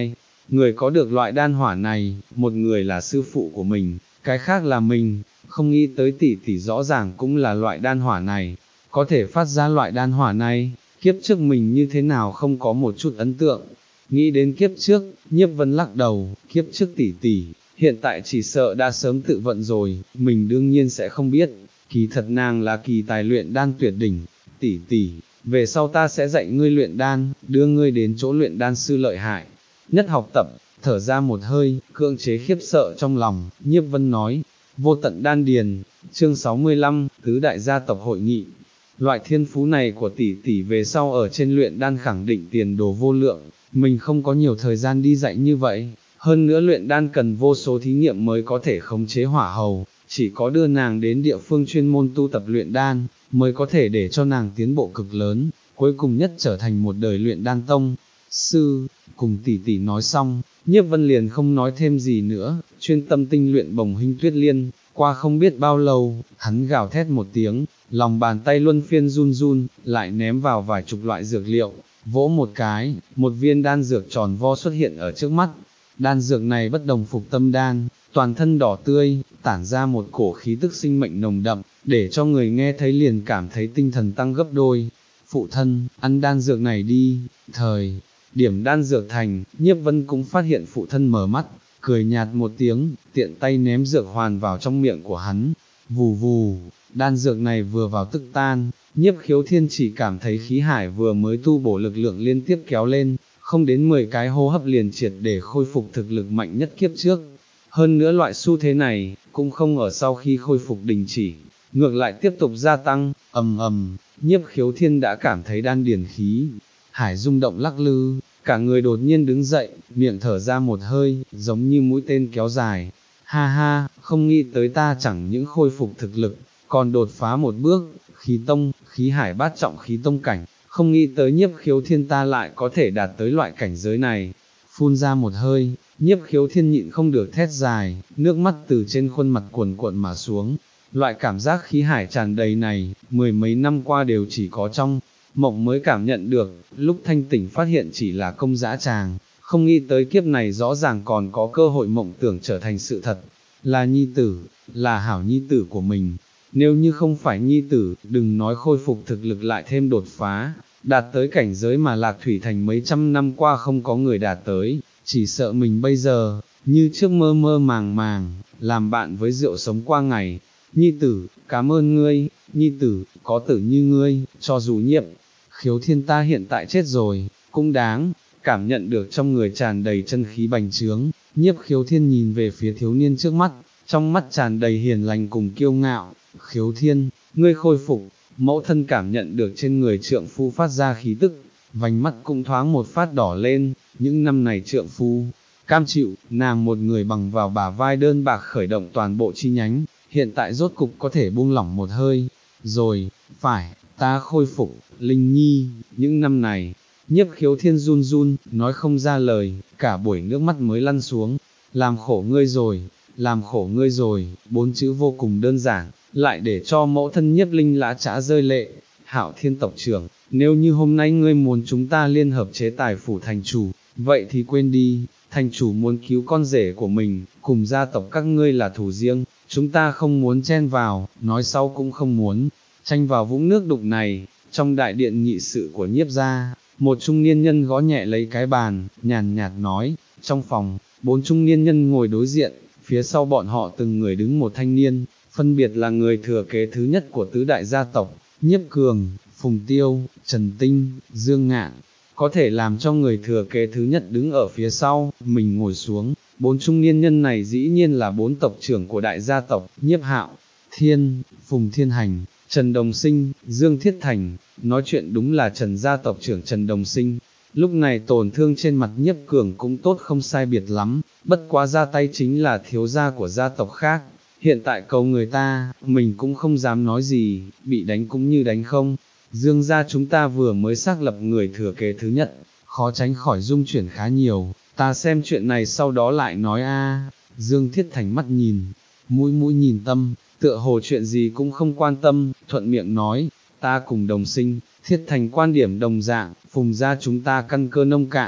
người có được loại đan hỏa này, một người là sư phụ của mình, cái khác là mình, không nghĩ tới tỷ tỷ rõ ràng cũng là loại đan hỏa này, có thể phát ra loại đan hỏa này, kiếp trước mình như thế nào không có một chút ấn tượng. Nghĩ đến kiếp trước, Nhiếp Vân lắc đầu, kiếp trước tỷ tỷ, hiện tại chỉ sợ đã sớm tự vận rồi, mình đương nhiên sẽ không biết, kỳ thật nàng là kỳ tài luyện đan tuyệt đỉnh, tỷ tỷ, về sau ta sẽ dạy ngươi luyện đan, đưa ngươi đến chỗ luyện đan sư lợi hại, nhất học tập, thở ra một hơi, cưỡng chế khiếp sợ trong lòng, Nhiếp Vân nói, vô tận đan điền, chương sáu mươi lăm, tứ đại gia tộc hội nghị. Loại thiên phú này của tỷ tỷ về sau ở trên luyện đan khẳng định tiền đồ vô lượng, mình không có nhiều thời gian đi dạy như vậy, hơn nữa luyện đan cần vô số thí nghiệm mới có thể khống chế hỏa hầu, chỉ có đưa nàng đến địa phương chuyên môn tu tập luyện đan, mới có thể để cho nàng tiến bộ cực lớn, cuối cùng nhất trở thành một đời luyện đan tông. Sư, cùng tỷ tỷ nói xong, Nhiếp Vân liền không nói thêm gì nữa, chuyên tâm tinh luyện bồng huynh tuyết liên, qua không biết bao lâu, hắn gào thét một tiếng, lòng bàn tay luân phiên run run, lại ném vào vài chục loại dược liệu, vỗ một cái, một viên đan dược tròn vo xuất hiện ở trước mắt. Đan dược này bất đồng phục tâm đan, toàn thân đỏ tươi, tản ra một cổ khí tức sinh mệnh nồng đậm, để cho người nghe thấy liền cảm thấy tinh thần tăng gấp đôi. Phụ thân, ăn đan dược này đi, thời điểm đan dược thành, Nhiếp Vân cũng phát hiện phụ thân mở mắt, cười nhạt một tiếng, tiện tay ném dược hoàn vào trong miệng của hắn. Vù vù, đan dược này vừa vào tức tan, Nhiếp Khiếu Thiên chỉ cảm thấy khí hải vừa mới tu bổ lực lượng liên tiếp kéo lên, không đến mười cái hô hấp liền triệt để khôi phục thực lực mạnh nhất kiếp trước. Hơn nữa loại xu thế này, cũng không ở sau khi khôi phục đình chỉ, ngược lại tiếp tục gia tăng, ầm ầm, Nhiếp Khiếu Thiên đã cảm thấy đan điền khí hải rung động lắc lư, cả người đột nhiên đứng dậy, miệng thở ra một hơi, giống như mũi tên kéo dài. Ha ha, không nghĩ tới ta chẳng những khôi phục thực lực, còn đột phá một bước, khí tông, khí hải bát trọng khí tông cảnh, không nghĩ tới Nhiếp Khiếu Thiên ta lại có thể đạt tới loại cảnh giới này. Phun ra một hơi, Nhiếp Khiếu Thiên nhịn không được thét dài, nước mắt từ trên khuôn mặt cuồn cuộn mà xuống. Loại cảm giác khí hải tràn đầy này, mười mấy năm qua đều chỉ có trong mộng mới cảm nhận được, lúc thanh tỉnh phát hiện chỉ là công dã tràng, không nghĩ tới kiếp này rõ ràng còn có cơ hội mộng tưởng trở thành sự thật, là nhi tử, là hảo nhi tử của mình, nếu như không phải nhi tử, đừng nói khôi phục thực lực lại thêm đột phá, đạt tới cảnh giới mà Lạc Thủy Thành mấy trăm năm qua không có người đạt tới, chỉ sợ mình bây giờ, như trước mơ mơ màng màng, làm bạn với rượu sống qua ngày. Nhi tử, cảm ơn ngươi, nhi tử, có tử như ngươi, cho dù Nhiếp Khiếu Thiên ta hiện tại chết rồi, cũng đáng. Cảm nhận được trong người tràn đầy chân khí bành trướng, Nhiếp Khiếu Thiên nhìn về phía thiếu niên trước mắt, trong mắt tràn đầy hiền lành cùng kiêu ngạo. Khiếu Thiên, ngươi khôi phục, mẫu thân cảm nhận được trên người trượng phu phát ra khí tức, vành mắt cũng thoáng một phát đỏ lên, những năm này trượng phu cam chịu, nàng một người bằng vào bả vai đơn bạc khởi động toàn bộ chi nhánh, hiện tại rốt cục có thể buông lỏng một hơi, rồi, phải, ta khôi phục, Linh Nhi, những năm này, Nhiếp Khiếu Thiên run run, nói không ra lời, cả buổi nước mắt mới lăn xuống, làm khổ ngươi rồi, làm khổ ngươi rồi, bốn chữ vô cùng đơn giản, lại để cho mẫu thân Nhiếp Linh lã chã rơi lệ. Hạo Thiên tộc trưởng, nếu như hôm nay ngươi muốn chúng ta liên hợp chế tài phủ thành chủ, vậy thì quên đi, thành chủ muốn cứu con rể của mình, cùng gia tộc các ngươi là thù riêng, chúng ta không muốn chen vào, nói sau cũng không muốn tranh vào vũng nước đục này. Trong đại điện nghị sự của Nhiếp gia, một trung niên nhân gõ nhẹ lấy cái bàn, nhàn nhạt nói, trong phòng, bốn trung niên nhân ngồi đối diện, phía sau bọn họ từng người đứng một thanh niên, phân biệt là người thừa kế thứ nhất của tứ đại gia tộc, Nhiếp Cường, Phùng Tiêu, Trần Tinh, Dương Ngạn. Có thể làm cho người thừa kế thứ nhất đứng ở phía sau, mình ngồi xuống, bốn trung niên nhân này dĩ nhiên là bốn tộc trưởng của đại gia tộc, Nhiếp Hạo Thiên, Phùng Thiên Hành, Trần Đồng Sinh, Dương Thiết Thành. Nói chuyện đúng là Trần gia tộc trưởng Trần Đồng Sinh. Lúc này tổn thương trên mặt Nhiếp Cường cũng tốt không sai biệt lắm, bất quá ra tay chính là thiếu gia của gia tộc khác. Hiện tại cầu người ta, mình cũng không dám nói gì, bị đánh cũng như đánh không. Dương gia chúng ta vừa mới xác lập người thừa kế thứ nhất, khó tránh khỏi dung chuyển khá nhiều, ta xem chuyện này sau đó lại nói a. Dương Thiết Thành mắt nhìn, mũi mũi nhìn tâm, tựa hồ chuyện gì cũng không quan tâm, thuận miệng nói, ta cùng Đồng Sinh, Thiết Thành quan điểm đồng dạng, Phùng gia chúng ta căn cơ nông cạn,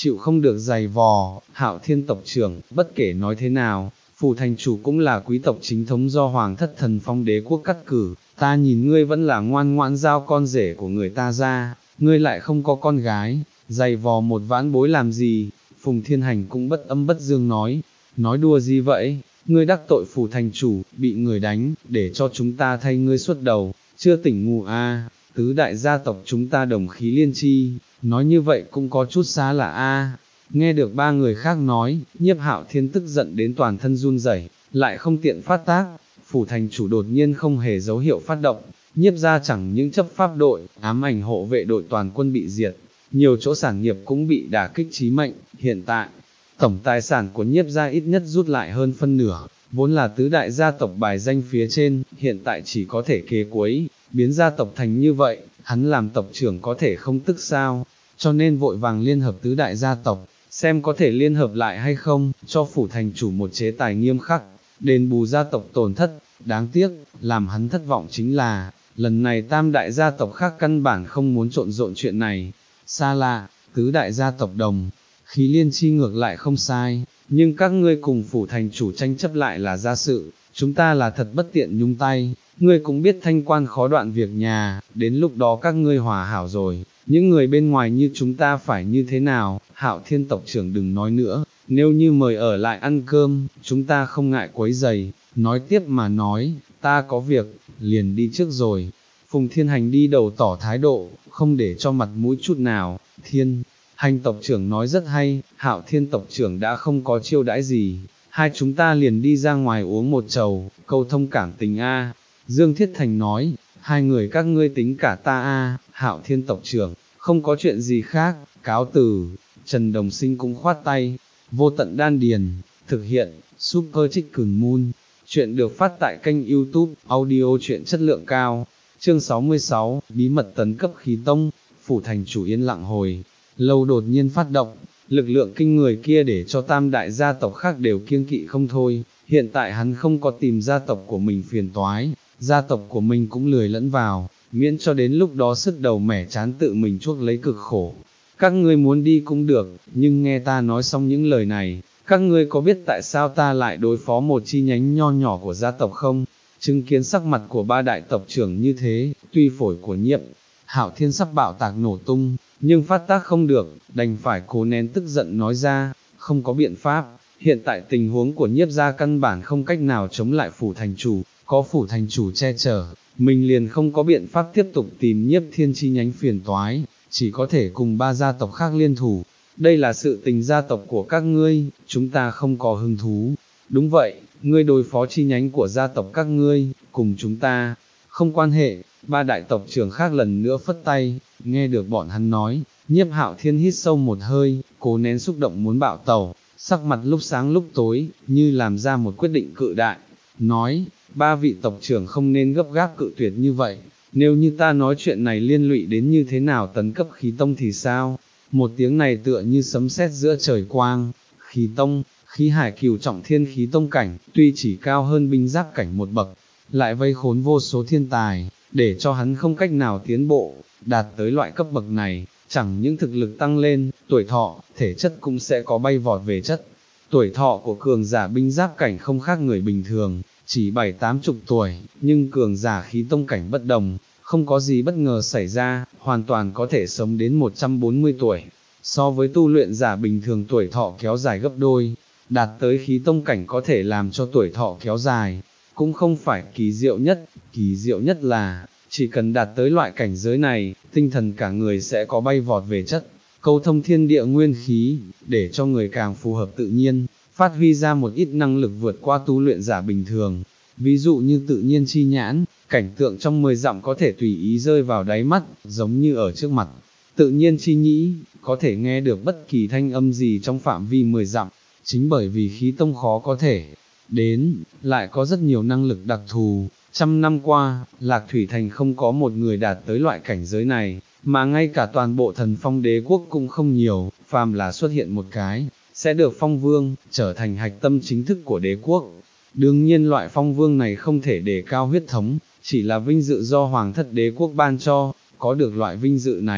chịu không được giày vò. Hạo Thiên tộc trưởng, bất kể nói thế nào, phủ thành chủ cũng là quý tộc chính thống do Hoàng thất Thần Phong đế quốc cắt cử, ta nhìn ngươi vẫn là ngoan ngoãn giao con rể của người ta ra, ngươi lại không có con gái, giày vò một vãn bối làm gì. Phùng Thiên Hành cũng bất âm bất dương nói, nói đùa gì vậy, ngươi đắc tội phủ thành chủ, bị người đánh, để cho chúng ta thay ngươi xuất đầu, chưa tỉnh ngủ à, tứ đại gia tộc chúng ta đồng khí liên chi, nói như vậy cũng có chút xa lạ a. Nghe được ba người khác nói, Nhiếp Hạo Thiên tức giận đến toàn thân run rẩy, lại không tiện phát tác, phủ thành chủ đột nhiên không hề dấu hiệu phát động, Nhiếp gia chẳng những chấp pháp đội, ám ảnh hộ vệ đội toàn quân bị diệt, nhiều chỗ sản nghiệp cũng bị đả kích chí mệnh, hiện tại, tổng tài sản của Nhiếp gia ít nhất rút lại hơn phân nửa, vốn là tứ đại gia tộc bài danh phía trên, hiện tại chỉ có thể kế cuối, biến gia tộc thành như vậy, hắn làm tộc trưởng có thể không tức sao, cho nên vội vàng liên hợp tứ đại gia tộc, xem có thể liên hợp lại hay không, cho phủ thành chủ một chế tài nghiêm khắc, đền bù gia tộc tổn thất. Đáng tiếc, làm hắn thất vọng chính là, lần này tam đại gia tộc khác căn bản không muốn trộn rộn chuyện này, xa lạ, tứ đại gia tộc đồng, khí liên chi ngược lại không sai, nhưng các ngươi cùng phủ thành chủ tranh chấp lại là gia sự, chúng ta là thật bất tiện nhung tay, ngươi cũng biết thanh quan khó đoạn việc nhà, đến lúc đó các ngươi hòa hảo rồi, những người bên ngoài như chúng ta phải như thế nào. Hạo Thiên tộc trưởng đừng nói nữa, nếu như mời ở lại ăn cơm, chúng ta không ngại quấy giày, nói tiếp mà nói, ta có việc, liền đi trước rồi. Phùng Thiên Hành đi đầu tỏ thái độ, không để cho mặt mũi chút nào. Thiên Hành tộc trưởng nói rất hay, Hạo Thiên tộc trưởng đã không có chiêu đãi gì, hai chúng ta liền đi ra ngoài uống một chầu, câu thông cảm tình a. Dương Thiết Thành nói, hai người các ngươi tính cả ta a. Hạo Thiên tộc trưởng, không có chuyện gì khác, cáo từ. Trần Đồng Sinh cũng khoát tay. Vô Tận Đan Điền, thực hiện, Super Chicken Moon. Chuyện được phát tại kênh YouTube, audio truyện chất lượng cao. Chương sáu mươi sáu, bí mật tấn cấp khí tông. Phủ thành chủ yên lặng hồi lâu đột nhiên phát động, lực lượng kinh người kia để cho tam đại gia tộc khác đều kiêng kỵ không thôi. Hiện tại hắn không có tìm gia tộc của mình phiền toái, gia tộc của mình cũng lười lẫn vào, miễn cho đến lúc đó sức đầu mẻ chán tự mình chuốc lấy cực khổ. Các ngươi muốn đi cũng được, nhưng nghe ta nói xong những lời này, các ngươi có biết tại sao ta lại đối phó một chi nhánh nho nhỏ của gia tộc không? Chứng kiến sắc mặt của ba đại tộc trưởng như thế, tuy phổi của Nhiệm Hạo Thiên sắp bạo tạc nổ tung, nhưng phát tác không được, đành phải cố nén tức giận nói ra, không có biện pháp, hiện tại tình huống của Nhiếp gia căn bản không cách nào chống lại phủ thành chủ, có phủ thành chủ che chở, mình liền không có biện pháp tiếp tục tìm Nhiếp Thiên chi nhánh phiền toái, chỉ có thể cùng ba gia tộc khác liên thủ. Đây là sự tình gia tộc của các ngươi, chúng ta không có hứng thú. Đúng vậy, ngươi đối phó chi nhánh của gia tộc các ngươi, cùng chúng ta, không quan hệ. Ba đại tộc trưởng khác lần nữa phất tay, nghe được bọn hắn nói, Nhiếp Hạo Thiên hít sâu một hơi, cố nén xúc động muốn bạo tẩu, sắc mặt lúc sáng lúc tối, như làm ra một quyết định cự đại, nói, ba vị tộc trưởng không nên gấp gáp cự tuyệt như vậy, nếu như ta nói chuyện này liên lụy đến như thế nào tấn cấp khí tông thì sao? Một tiếng này tựa như sấm sét giữa trời quang, khí tông, khí hải cửu trọng thiên khí tông cảnh, tuy chỉ cao hơn binh giáp cảnh một bậc, lại vây khốn vô số thiên tài, để cho hắn không cách nào tiến bộ, đạt tới loại cấp bậc này, chẳng những thực lực tăng lên, tuổi thọ, thể chất cũng sẽ có bay vọt về chất. Tuổi thọ của cường giả binh giáp cảnh không khác người bình thường, chỉ bảy tám chục tuổi, nhưng cường giả khí tông cảnh bất đồng, không có gì bất ngờ xảy ra, hoàn toàn có thể sống đến một trăm bốn mươi tuổi. So với tu luyện giả bình thường tuổi thọ kéo dài gấp đôi, đạt tới khí tông cảnh có thể làm cho tuổi thọ kéo dài, cũng không phải kỳ diệu nhất, kỳ diệu nhất là, chỉ cần đạt tới loại cảnh giới này, tinh thần cả người sẽ có bay vọt về chất, câu thông thiên địa nguyên khí, để cho người càng phù hợp tự nhiên, phát huy ra một ít năng lực vượt qua tu luyện giả bình thường. Ví dụ như tự nhiên chi nhãn, cảnh tượng trong mười dặm có thể tùy ý rơi vào đáy mắt, giống như ở trước mặt. Tự nhiên chi nhĩ, có thể nghe được bất kỳ thanh âm gì trong phạm vi mười dặm, chính bởi vì khí tông khó có thể đến, lại có rất nhiều năng lực đặc thù. Trăm năm qua, Lạc Thủy Thành không có một người đạt tới loại cảnh giới này, mà ngay cả toàn bộ Thần Phong đế quốc cũng không nhiều, phàm là xuất hiện một cái, sẽ được phong vương, trở thành hạch tâm chính thức của đế quốc. Đương nhiên loại phong vương này không thể đề cao huyết thống, chỉ là vinh dự do Hoàng thất đế quốc ban cho, có được loại vinh dự này,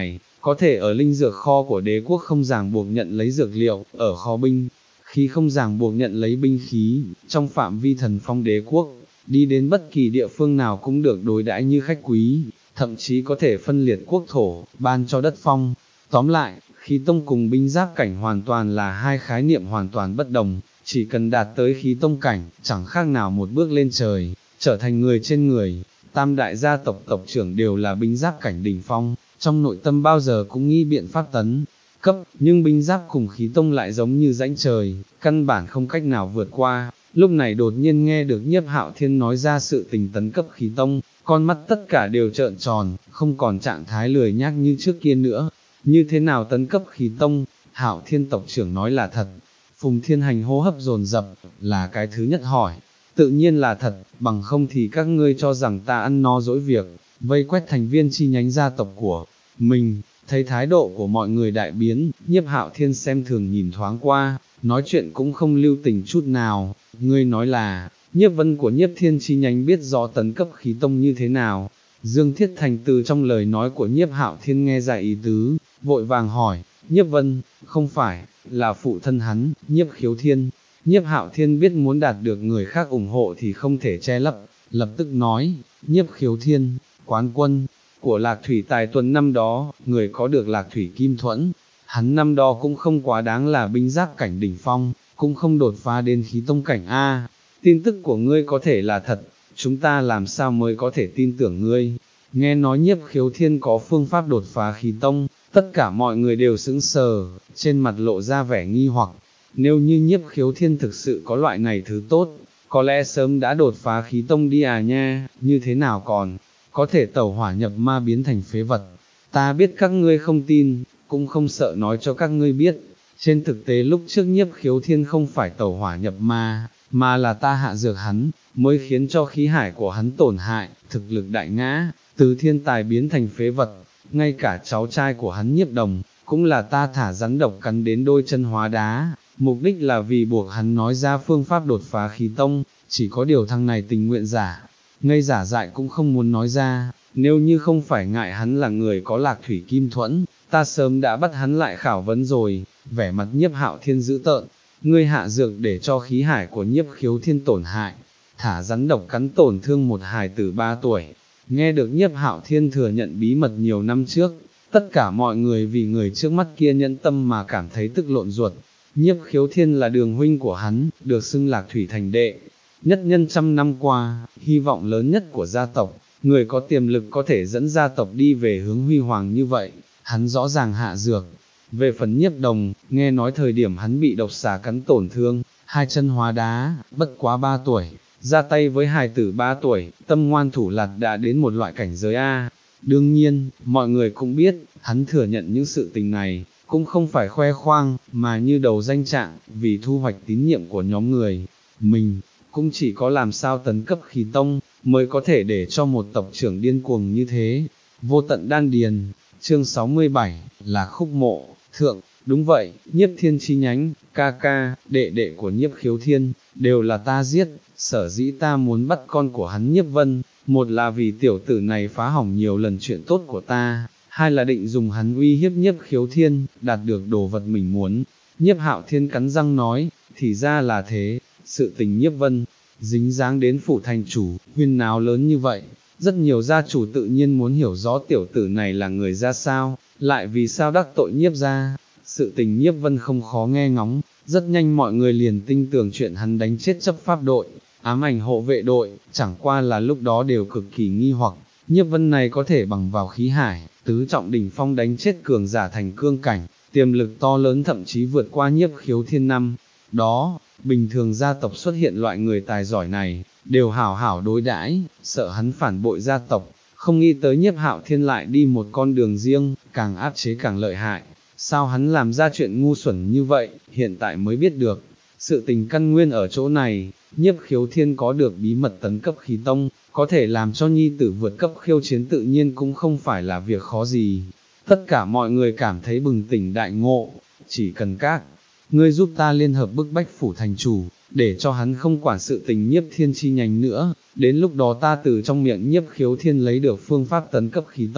có thể ở linh dược kho của đế quốc không ràng buộc nhận lấy dược liệu, ở kho binh khí không ràng buộc nhận lấy binh khí, trong phạm vi thần phong đế quốc, đi đến bất kỳ địa phương nào cũng được đối đãi như khách quý, thậm chí có thể phân liệt quốc thổ, ban cho đất phong. Tóm lại, khí tông cùng binh giáp cảnh hoàn toàn là hai khái niệm hoàn toàn bất đồng, chỉ cần đạt tới khí tông cảnh, chẳng khác nào một bước lên trời, trở thành người trên người. Tam đại gia tộc tộc trưởng đều là binh giáp cảnh đỉnh phong, trong nội tâm bao giờ cũng nghĩ biện pháp tấn cấp, nhưng binh giáp cùng khí tông lại giống như rãnh trời, căn bản không cách nào vượt qua. Lúc này đột nhiên nghe được Nhiếp Hạo Thiên nói ra sự tình tấn cấp khí tông, con mắt tất cả đều trợn tròn, không còn trạng thái lười nhác như trước kia nữa. Như thế nào tấn cấp khí tông? Hạo Thiên tộc trưởng nói là thật. Phùng Thiên Hành hô hấp dồn dập, là cái thứ nhất hỏi. Tự nhiên là thật, bằng không thì các ngươi cho rằng ta ăn no dỗi việc, vây quét thành viên chi nhánh gia tộc của mình. Thấy thái độ của mọi người đại biến, Nhiếp Hạo Thiên xem thường nhìn thoáng qua, nói chuyện cũng không lưu tình chút nào. Ngươi nói là, Nhiếp Vân của Nhiếp Thiên chi nhánh biết rõ tấn cấp khí tông như thế nào? Dương Thiết Thành từ trong lời nói của Nhiếp Hạo Thiên nghe ra ý tứ, vội vàng hỏi, Nhiếp Vân, không phải, là phụ thân hắn, Nhiếp Khiếu Thiên. Nhiếp Hạo Thiên biết muốn đạt được người khác ủng hộ thì không thể che lấp, lập tức nói, Nhiếp Khiếu Thiên, quán quân của Lạc Thủy Tài Tuần năm đó, người có được Lạc Thủy Kim Thuẫn, hắn năm đó cũng không quá đáng là binh giáp cảnh đỉnh phong, cũng không đột phá đến khí tông cảnh A. Tin tức của ngươi có thể là thật, chúng ta làm sao mới có thể tin tưởng ngươi? Nghe nói Nhiếp Khiếu Thiên có phương pháp đột phá khí tông, tất cả mọi người đều sững sờ, trên mặt lộ ra vẻ nghi hoặc. Nếu như Nhiếp Khiếu Thiên thực sự có loại này thứ tốt, có lẽ sớm đã đột phá khí tông đi à nha, như thế nào còn có thể tẩu hỏa nhập ma biến thành phế vật. Ta biết các ngươi không tin, cũng không sợ nói cho các ngươi biết. Trên thực tế lúc trước Nhiếp Khiếu Thiên không phải tẩu hỏa nhập ma, mà là ta hạ dược hắn, mới khiến cho khí hải của hắn tổn hại, thực lực đại ngã, từ thiên tài biến thành phế vật. Ngay cả cháu trai của hắn Nhiếp Đồng, cũng là ta thả rắn độc cắn đến đôi chân hóa đá, mục đích là vì buộc hắn nói ra phương pháp đột phá khí tông, chỉ có điều thằng này tình nguyện giả, ngây giả dại cũng không muốn nói ra. Nếu như không phải ngại hắn là người có Lạc Thủy Kim Thuẫn, ta sớm đã bắt hắn lại khảo vấn rồi. Vẻ mặt Nhiếp Hạo Thiên dữ tợn, ngươi hạ dược để cho khí hải của Nhiếp Khiếu Thiên tổn hại, thả rắn độc cắn tổn thương một hài tử ba tuổi. Nghe được Nhiếp Hạo Thiên thừa nhận bí mật nhiều năm trước, tất cả mọi người vì người trước mắt kia nhẫn tâm mà cảm thấy tức lộn ruột. Nhiếp Khiếu Thiên là đường huynh của hắn, được xưng Lạc Thủy thành đệ nhất nhân trăm năm qua, hy vọng lớn nhất của gia tộc, người có tiềm lực có thể dẫn gia tộc đi về hướng huy hoàng như vậy, hắn rõ ràng hạ dược. Về phần Nhiếp Đồng, nghe nói thời điểm hắn bị độc xà cắn tổn thương, hai chân hóa đá, bất quá ba tuổi, ra tay với hài tử ba tuổi, tâm ngoan thủ lạt đã đến một loại cảnh giới A. Đương nhiên, mọi người cũng biết, hắn thừa nhận những sự tình này, cũng không phải khoe khoang, mà như đầu danh trạng, vì thu hoạch tín nhiệm của nhóm người. Mình, cũng chỉ có làm sao tấn cấp khí tông, mới có thể để cho một tộc trưởng điên cuồng như thế. Vô tận đan điền, chương sáu mươi bảy, là khúc mộ, thượng, đúng vậy, Nhiếp Thiên chi nhánh, ca ca, đệ đệ của Nhiếp Khiếu Thiên, đều là ta giết, sở dĩ ta muốn bắt con của hắn Nhiếp Vân, một là vì tiểu tử này phá hỏng nhiều lần chuyện tốt của ta, hai là định dùng hắn uy hiếp Nhiếp Khiếu Thiên, đạt được đồ vật mình muốn. Nhiếp Hạo Thiên cắn răng nói, thì ra là thế, sự tình Nhiếp Vân, dính dáng đến phủ thành chủ, huyên náo lớn như vậy, rất nhiều gia chủ tự nhiên muốn hiểu rõ tiểu tử này là người ra sao, lại vì sao đắc tội Nhiếp gia. Sự tình Nhiếp Vân không khó nghe ngóng, rất nhanh mọi người liền tin tưởng chuyện hắn đánh chết chấp pháp đội, ám ảnh hộ vệ đội, chẳng qua là lúc đó đều cực kỳ nghi hoặc, Nhiếp Vân này có thể bằng vào khí hải, tứ trọng đỉnh phong đánh chết cường giả thành cương cảnh, tiềm lực to lớn thậm chí vượt qua Nhiếp Khiếu Thiên năm. Đó, bình thường gia tộc xuất hiện loại người tài giỏi này, đều hảo hảo đối đãi, sợ hắn phản bội gia tộc, không nghĩ tới Nhiếp Hạo Thiên lại đi một con đường riêng, càng áp chế càng lợi hại. Sao hắn làm ra chuyện ngu xuẩn như vậy, hiện tại mới biết được. Sự tình căn nguyên ở chỗ này, Nhiếp Khiếu Thiên có được bí mật tấn cấp khí tông, có thể làm cho nhi tử vượt cấp khiêu chiến tự nhiên cũng không phải là việc khó gì. Tất cả mọi người cảm thấy bừng tỉnh đại ngộ, chỉ cần các ngươi giúp ta liên hợp bức bách phủ thành chủ, để cho hắn không quản sự tình Nhiếp Thiên chi nhánh nữa, đến lúc đó ta từ trong miệng Nhiếp Khiếu Thiên lấy được phương pháp tấn cấp khí tông,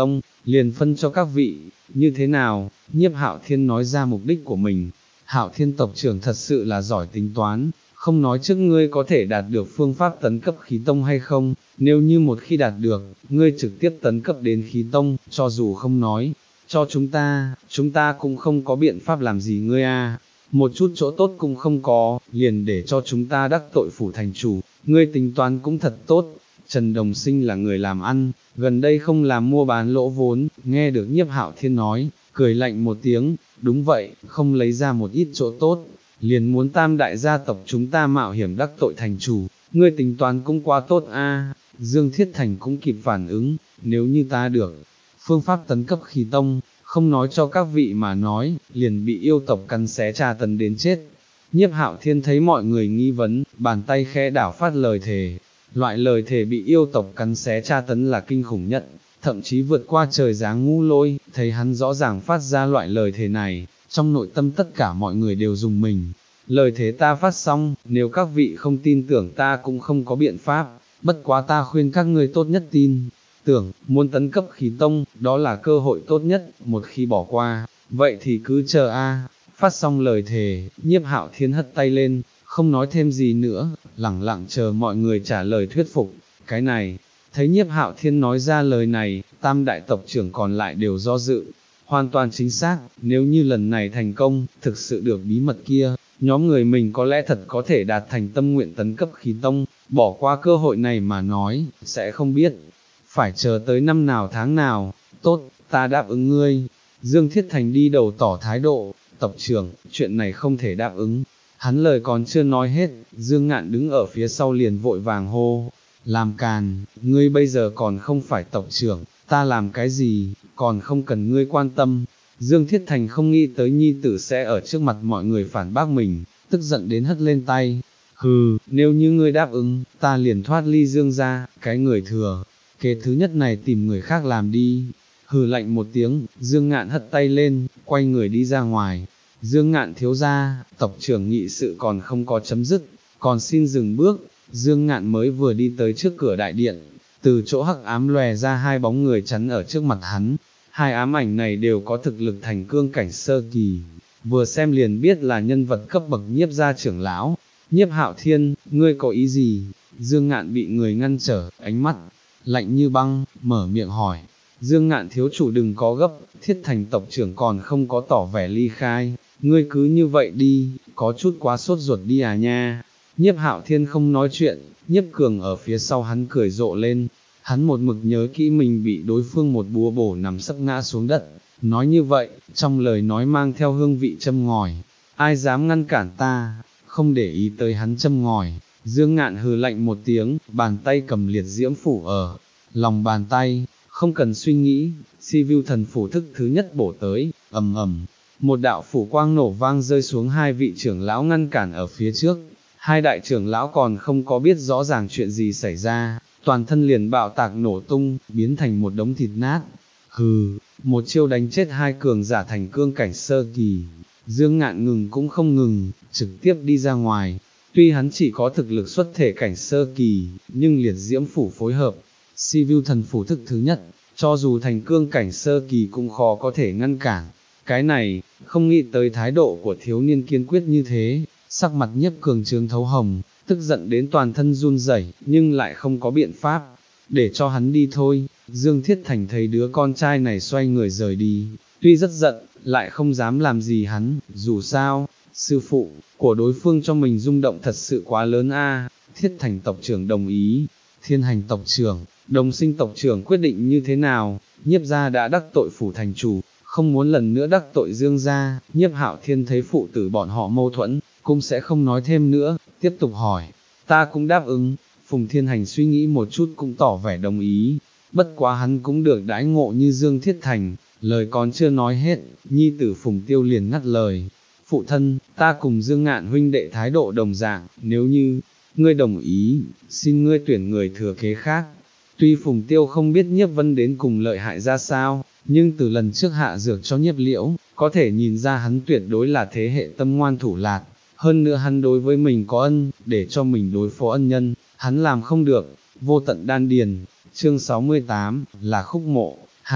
liền phân cho các vị, như thế nào? Nhiếp Hạo Thiên nói ra mục đích của mình. Hạo Thiên tộc trưởng thật sự là giỏi tính toán, không nói trước ngươi có thể đạt được phương pháp tấn cấp khí tông hay không, nếu như một khi đạt được, ngươi trực tiếp tấn cấp đến khí tông, cho dù không nói, cho chúng ta, chúng ta cũng không có biện pháp làm gì ngươi a. Một chút chỗ tốt cũng không có, liền để cho chúng ta đắc tội phủ thành chủ, ngươi tính toán cũng thật tốt. Trần Đồng Sinh là người làm ăn, gần đây không làm mua bán lỗ vốn, nghe được Nhiếp Hạo Thiên nói, cười lạnh một tiếng, đúng vậy, không lấy ra một ít chỗ tốt, liền muốn tam đại gia tộc chúng ta mạo hiểm đắc tội thành chủ, ngươi tính toán cũng quá tốt a. Dương Thiết Thành cũng kịp phản ứng, nếu như ta được phương pháp tấn cấp khí tông, không nói cho các vị mà nói, liền bị yêu tộc cắn xé tra tấn đến chết. Nhiếp Hạo Thiên thấy mọi người nghi vấn, bàn tay khẽ đảo phát lời thề. Loại lời thề bị yêu tộc cắn xé tra tấn là kinh khủng nhất, thậm chí vượt qua trời giáng ngũ lôi, thấy hắn rõ ràng phát ra loại lời thề này, trong nội tâm tất cả mọi người đều dùng mình. Lời thế ta phát xong, nếu các vị không tin tưởng ta cũng không có biện pháp, bất quá ta khuyên các ngươi tốt nhất tin. Tưởng, muốn tấn cấp khí tông, đó là cơ hội tốt nhất, một khi bỏ qua, vậy thì cứ chờ a. Phát xong lời thề, Nhiếp Hạo Thiên hất tay lên, không nói thêm gì nữa, lẳng lặng chờ mọi người trả lời thuyết phục. Cái này, thấy Nhiếp Hạo Thiên nói ra lời này, tam đại tộc trưởng còn lại đều do dự. Hoàn toàn chính xác, nếu như lần này thành công, thực sự được bí mật kia, nhóm người mình có lẽ thật có thể đạt thành tâm nguyện tấn cấp khí tông, bỏ qua cơ hội này mà nói, sẽ không biết. Phải chờ tới năm nào tháng nào, tốt, ta đáp ứng ngươi. Dương Thiết Thành đi đầu tỏ thái độ, tộc trưởng, chuyện này không thể đáp ứng. Hắn lời còn chưa nói hết, Dương Ngạn đứng ở phía sau liền vội vàng hô, làm càn, ngươi bây giờ còn không phải tộc trưởng, ta làm cái gì, còn không cần ngươi quan tâm. Dương Thiết Thành không nghĩ tới nhi tử sẽ ở trước mặt mọi người phản bác mình, tức giận đến hất lên tay. Hừ, nếu như ngươi đáp ứng, ta liền thoát ly Dương ra, cái người thừa, kế thứ nhất này tìm người khác làm đi. Hừ lạnh một tiếng, Dương Ngạn hất tay lên, quay người đi ra ngoài. Dương Ngạn thiếu gia, tộc trưởng nghị sự còn không có chấm dứt, còn xin dừng bước. Dương Ngạn mới vừa đi tới trước cửa đại điện, từ chỗ hắc ám lòe ra hai bóng người chắn ở trước mặt hắn. Hai ám ảnh này đều có thực lực thành cương cảnh sơ kỳ, vừa xem liền biết là nhân vật cấp bậc Nhiếp gia trưởng lão. Nhiếp Hạo Thiên, ngươi có ý gì? Dương Ngạn bị người ngăn trở, ánh mắt lạnh như băng, mở miệng hỏi. Dương Ngạn thiếu chủ đừng có gấp, Thiết Thành tộc trưởng còn không có tỏ vẻ ly khai, ngươi cứ như vậy đi, có chút quá sốt ruột đi à nha. Nhiếp Hạo Thiên không nói chuyện, Nhiếp Cường ở phía sau hắn cười rộ lên, hắn một mực nhớ kỹ mình bị đối phương một búa bổ nằm sấp ngã xuống đất, nói như vậy, trong lời nói mang theo hương vị châm ngòi, ai dám ngăn cản ta, không để ý tới hắn châm ngòi. Dương Ngạn hừ lạnh một tiếng, bàn tay cầm liệt diễm phủ ở lòng bàn tay, không cần suy nghĩ, si vu thần phủ thức thứ nhất bổ tới, ầm ầm, một đạo phủ quang nổ vang rơi xuống hai vị trưởng lão ngăn cản ở phía trước. Hai đại trưởng lão còn không có biết rõ ràng chuyện gì xảy ra, toàn thân liền bạo tạc nổ tung, biến thành một đống thịt nát. Hừ, một chiêu đánh chết hai cường giả thành cương cảnh sơ kỳ. Dương Ngạn ngừng cũng không ngừng, trực tiếp đi ra ngoài. Tuy hắn chỉ có thực lực xuất thể cảnh sơ kỳ, nhưng liệt diễm phủ phối hợp, si vu thần phủ thức thứ nhất, cho dù thành cương cảnh sơ kỳ cũng khó có thể ngăn cản. Cái này, không nghĩ tới thái độ của thiếu niên kiên quyết như thế, sắc mặt Nhiếp Cường trướng thấu hồng, tức giận đến toàn thân run rẩy, nhưng lại không có biện pháp, để cho hắn đi thôi. Dương Thiết Thành thấy đứa con trai này xoay người rời đi, tuy rất giận, lại không dám làm gì hắn, dù sao, sư phụ của đối phương cho mình rung động thật sự quá lớn a. Thiết Thành tộc trưởng đồng ý, Thiên Hành tộc trưởng, Đồng Sinh tộc trưởng quyết định như thế nào? Nhiếp gia đã đắc tội phủ thành chủ, không muốn lần nữa đắc tội Dương gia. Nhiếp Hạo Thiên thấy phụ tử bọn họ mâu thuẫn, cũng sẽ không nói thêm nữa, tiếp tục hỏi, ta cũng đáp ứng. Phùng Thiên Hành suy nghĩ một chút cũng tỏ vẻ đồng ý, bất quá hắn cũng được đãi ngộ như Dương Thiết Thành, lời còn chưa nói hết, nhi tử Phùng Tiêu liền ngắt lời, phụ thân, ta cùng Dương Ngạn huynh đệ thái độ đồng dạng, nếu như ngươi đồng ý, xin ngươi tuyển người thừa kế khác. Tuy Phùng Tiêu không biết Nhiếp Vân đến cùng lợi hại ra sao, nhưng từ lần trước hạ dược cho Nhiếp Liễu, có thể nhìn ra hắn tuyệt đối là thế hệ tâm ngoan thủ lạt, hơn nữa hắn đối với mình có ân, để cho mình đối phó ân nhân, hắn làm không được. Vô tận đan điền, chương sáu mươi tám, là khúc mộ, hạ,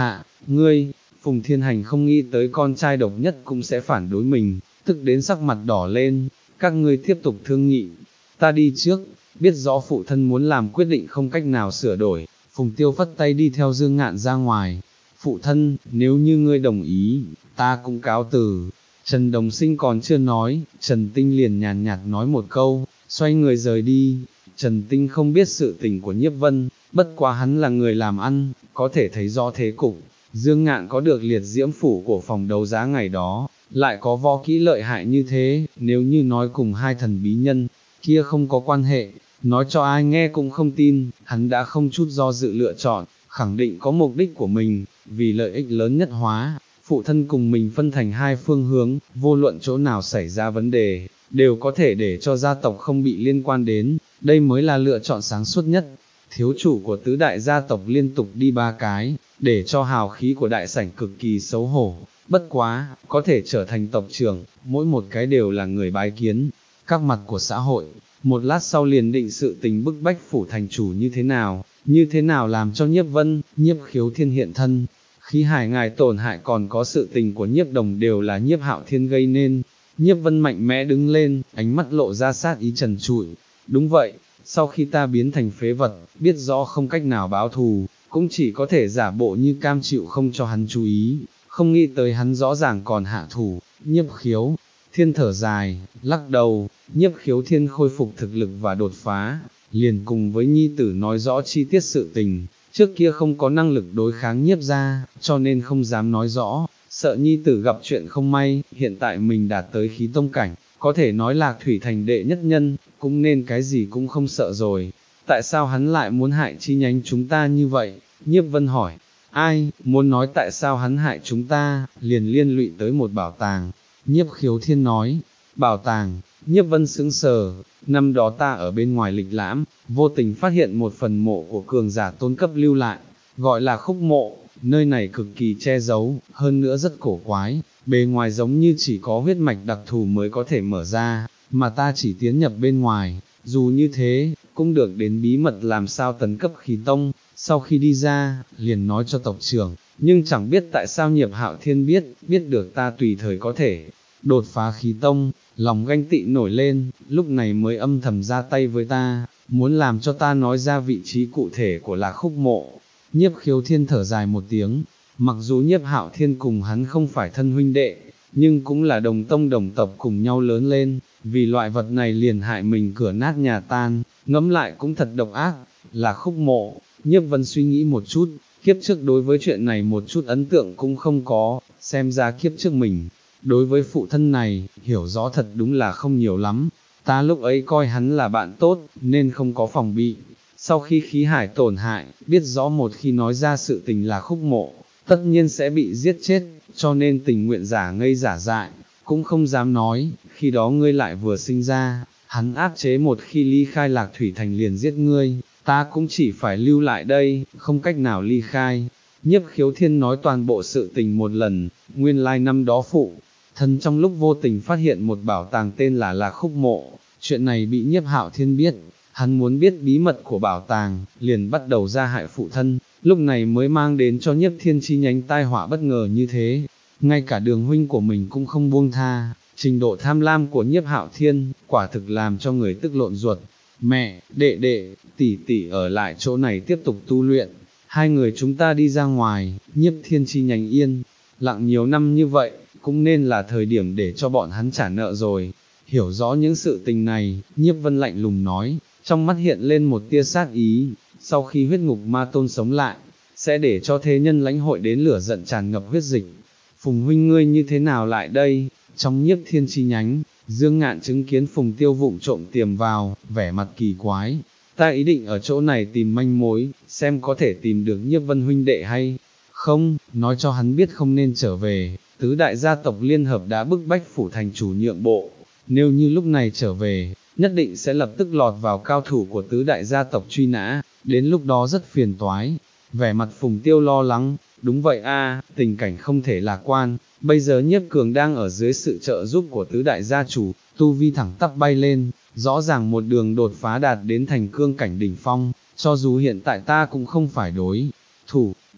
ngươi, Phùng Thiên Hành không nghĩ tới con trai độc nhất cũng sẽ phản đối mình, tức đến sắc mặt đỏ lên, các ngươi tiếp tục thương nghị, ta đi trước, biết rõ phụ thân muốn làm quyết định không cách nào sửa đổi, Phùng Tiêu phất tay đi theo Dương Ngạn ra ngoài, phụ thân, nếu như ngươi đồng ý, ta cũng cáo từ. Trần Đồng Sinh còn chưa nói, Trần Tinh liền nhàn nhạt nói một câu, xoay người rời đi. Trần Tinh không biết sự tình của Nhiếp Vân, bất quá hắn là người làm ăn, có thể thấy rõ thế cục. Dương Ngạn có được liệt diễm phủ của phòng đấu giá ngày đó, lại có võ kỹ lợi hại như thế, nếu như nói cùng hai thần bí nhân, kia không có quan hệ, nói cho ai nghe cũng không tin, hắn đã không chút do dự lựa chọn, khẳng định có mục đích của mình, vì lợi ích lớn nhất hóa. Phụ thân cùng mình phân thành hai phương hướng, vô luận chỗ nào xảy ra vấn đề, đều có thể để cho gia tộc không bị liên quan đến, đây mới là lựa chọn sáng suốt nhất. Thiếu chủ của tứ đại gia tộc liên tục đi ba cái, để cho hào khí của đại sảnh cực kỳ xấu hổ, bất quá, có thể trở thành tộc trưởng, mỗi một cái đều là người bái kiến, các mặt của xã hội, một lát sau liền định sự tình bức bách phủ thành chủ như thế nào, như thế nào làm cho Nhiếp Vân, Nhiếp Khiếu Thiên hiện thân. Khí hải ngài tổn hại còn có sự tình của Nhiếp Đồng đều là Nhiếp Hạo Thiên gây nên. Nhiếp Vân mạnh mẽ đứng lên, ánh mắt lộ ra sát ý trần trụi. Đúng vậy, sau khi ta biến thành phế vật, biết rõ không cách nào báo thù, cũng chỉ có thể giả bộ như cam chịu không cho hắn chú ý, không nghĩ tới hắn rõ ràng còn hạ thủ. Nhiếp Khiếu Thiên thở dài, lắc đầu, Nhiếp Khiếu Thiên khôi phục thực lực và đột phá, liền cùng với nhi tử nói rõ chi tiết sự tình. Trước kia không có năng lực đối kháng Nhiếp gia, cho nên không dám nói rõ, sợ nhi tử gặp chuyện không may, hiện tại mình đạt tới khí tông cảnh, có thể nói Lạc Thủy thành đệ nhất nhân, cũng nên cái gì cũng không sợ rồi. Tại sao hắn lại muốn hại chi nhánh chúng ta như vậy? Nhiếp Vân hỏi, ai, muốn nói tại sao hắn hại chúng ta, liền liên lụy tới một bảo tàng. Nhiếp Khiếu Thiên nói, bảo tàng. Nhiếp Vân sững sờ, năm đó ta ở bên ngoài lịch lãm, vô tình phát hiện một phần mộ của cường giả tôn cấp lưu lại, gọi là khúc mộ, nơi này cực kỳ che giấu, hơn nữa rất cổ quái, bề ngoài giống như chỉ có huyết mạch đặc thù mới có thể mở ra, mà ta chỉ tiến nhập bên ngoài, dù như thế, cũng được đến bí mật làm sao tấn cấp khí tông, sau khi đi ra, liền nói cho tộc trưởng, nhưng chẳng biết tại sao Nhiếp Hạo Thiên biết, biết được ta tùy thời có thể đột phá khí tông. Lòng ganh tị nổi lên, lúc này mới âm thầm ra tay với ta, muốn làm cho ta nói ra vị trí cụ thể của Lạc Khúc mộ. Nhiếp Khiếu Thiên thở dài một tiếng, mặc dù Nhiếp Hạo Thiên cùng hắn không phải thân huynh đệ, nhưng cũng là đồng tông đồng tộc cùng nhau lớn lên, vì loại vật này liền hại mình cửa nát nhà tan, ngẫm lại cũng thật độc ác. Lạc Khúc mộ, Nhiếp Vân suy nghĩ một chút, kiếp trước đối với chuyện này một chút ấn tượng cũng không có, xem ra kiếp trước mình đối với phụ thân này, hiểu rõ thật đúng là không nhiều lắm, ta lúc ấy coi hắn là bạn tốt, nên không có phòng bị. Sau khi khí hải tổn hại, biết rõ một khi nói ra sự tình là khúc mộ, tất nhiên sẽ bị giết chết, cho nên tình nguyện giả ngây giả dại, cũng không dám nói, khi đó ngươi lại vừa sinh ra, hắn áp chế một khi ly khai Lạc Thủy thành liền giết ngươi, ta cũng chỉ phải lưu lại đây, không cách nào ly khai. Nhiếp Khiếu Thiên nói toàn bộ sự tình một lần, nguyên lai năm đó phụ thân trong lúc vô tình phát hiện một bảo tàng tên là Lạc Khúc mộ, chuyện này bị Nhiếp Hạo Thiên biết, hắn muốn biết bí mật của bảo tàng, liền bắt đầu ra hại phụ thân, lúc này mới mang đến cho Nhiếp Thiên chi nhánh tai họa bất ngờ như thế, ngay cả đường huynh của mình cũng không buông tha, trình độ tham lam của Nhiếp Hạo Thiên, quả thực làm cho người tức lộn ruột. Mẹ, đệ đệ, tỷ tỷ ở lại chỗ này tiếp tục tu luyện, hai người chúng ta đi ra ngoài. Nhiếp Thiên chi nhánh yên lặng nhiều năm như vậy, cũng nên là thời điểm để cho bọn hắn trả nợ rồi. Hiểu rõ những sự tình này, Nhiếp Vân lạnh lùng nói, trong mắt hiện lên một tia sát ý, sau khi huyết ngục ma tôn sống lại, sẽ để cho thế nhân lãnh hội đến lửa giận tràn ngập huyết dịch. Phùng huynh ngươi như thế nào lại đây? Trong Nhiếp Thiên chi nhánh, Dương Ngạn chứng kiến Phùng Tiêu vụng trộm tiềm vào, vẻ mặt kỳ quái. Ta ý định ở chỗ này tìm manh mối, xem có thể tìm được Nhiếp Vân huynh đệ hay không, nói cho hắn biết không nên trở về. Tứ đại gia tộc liên hợp đã bức bách phủ thành chủ nhượng bộ, nếu như lúc này trở về, nhất định sẽ lập tức lọt vào cao thủ của tứ đại gia tộc truy nã, đến lúc đó rất phiền toái. Vẻ mặt Phùng Tiêu lo lắng, đúng vậy a, tình cảnh không thể lạc quan, bây giờ Nhiếp Cường đang ở dưới sự trợ giúp của tứ đại gia chủ, tu vi thẳng tắp bay lên, rõ ràng một đường đột phá đạt đến thành cương cảnh đỉnh phong, cho dù hiện tại ta cũng không phải đối thủ.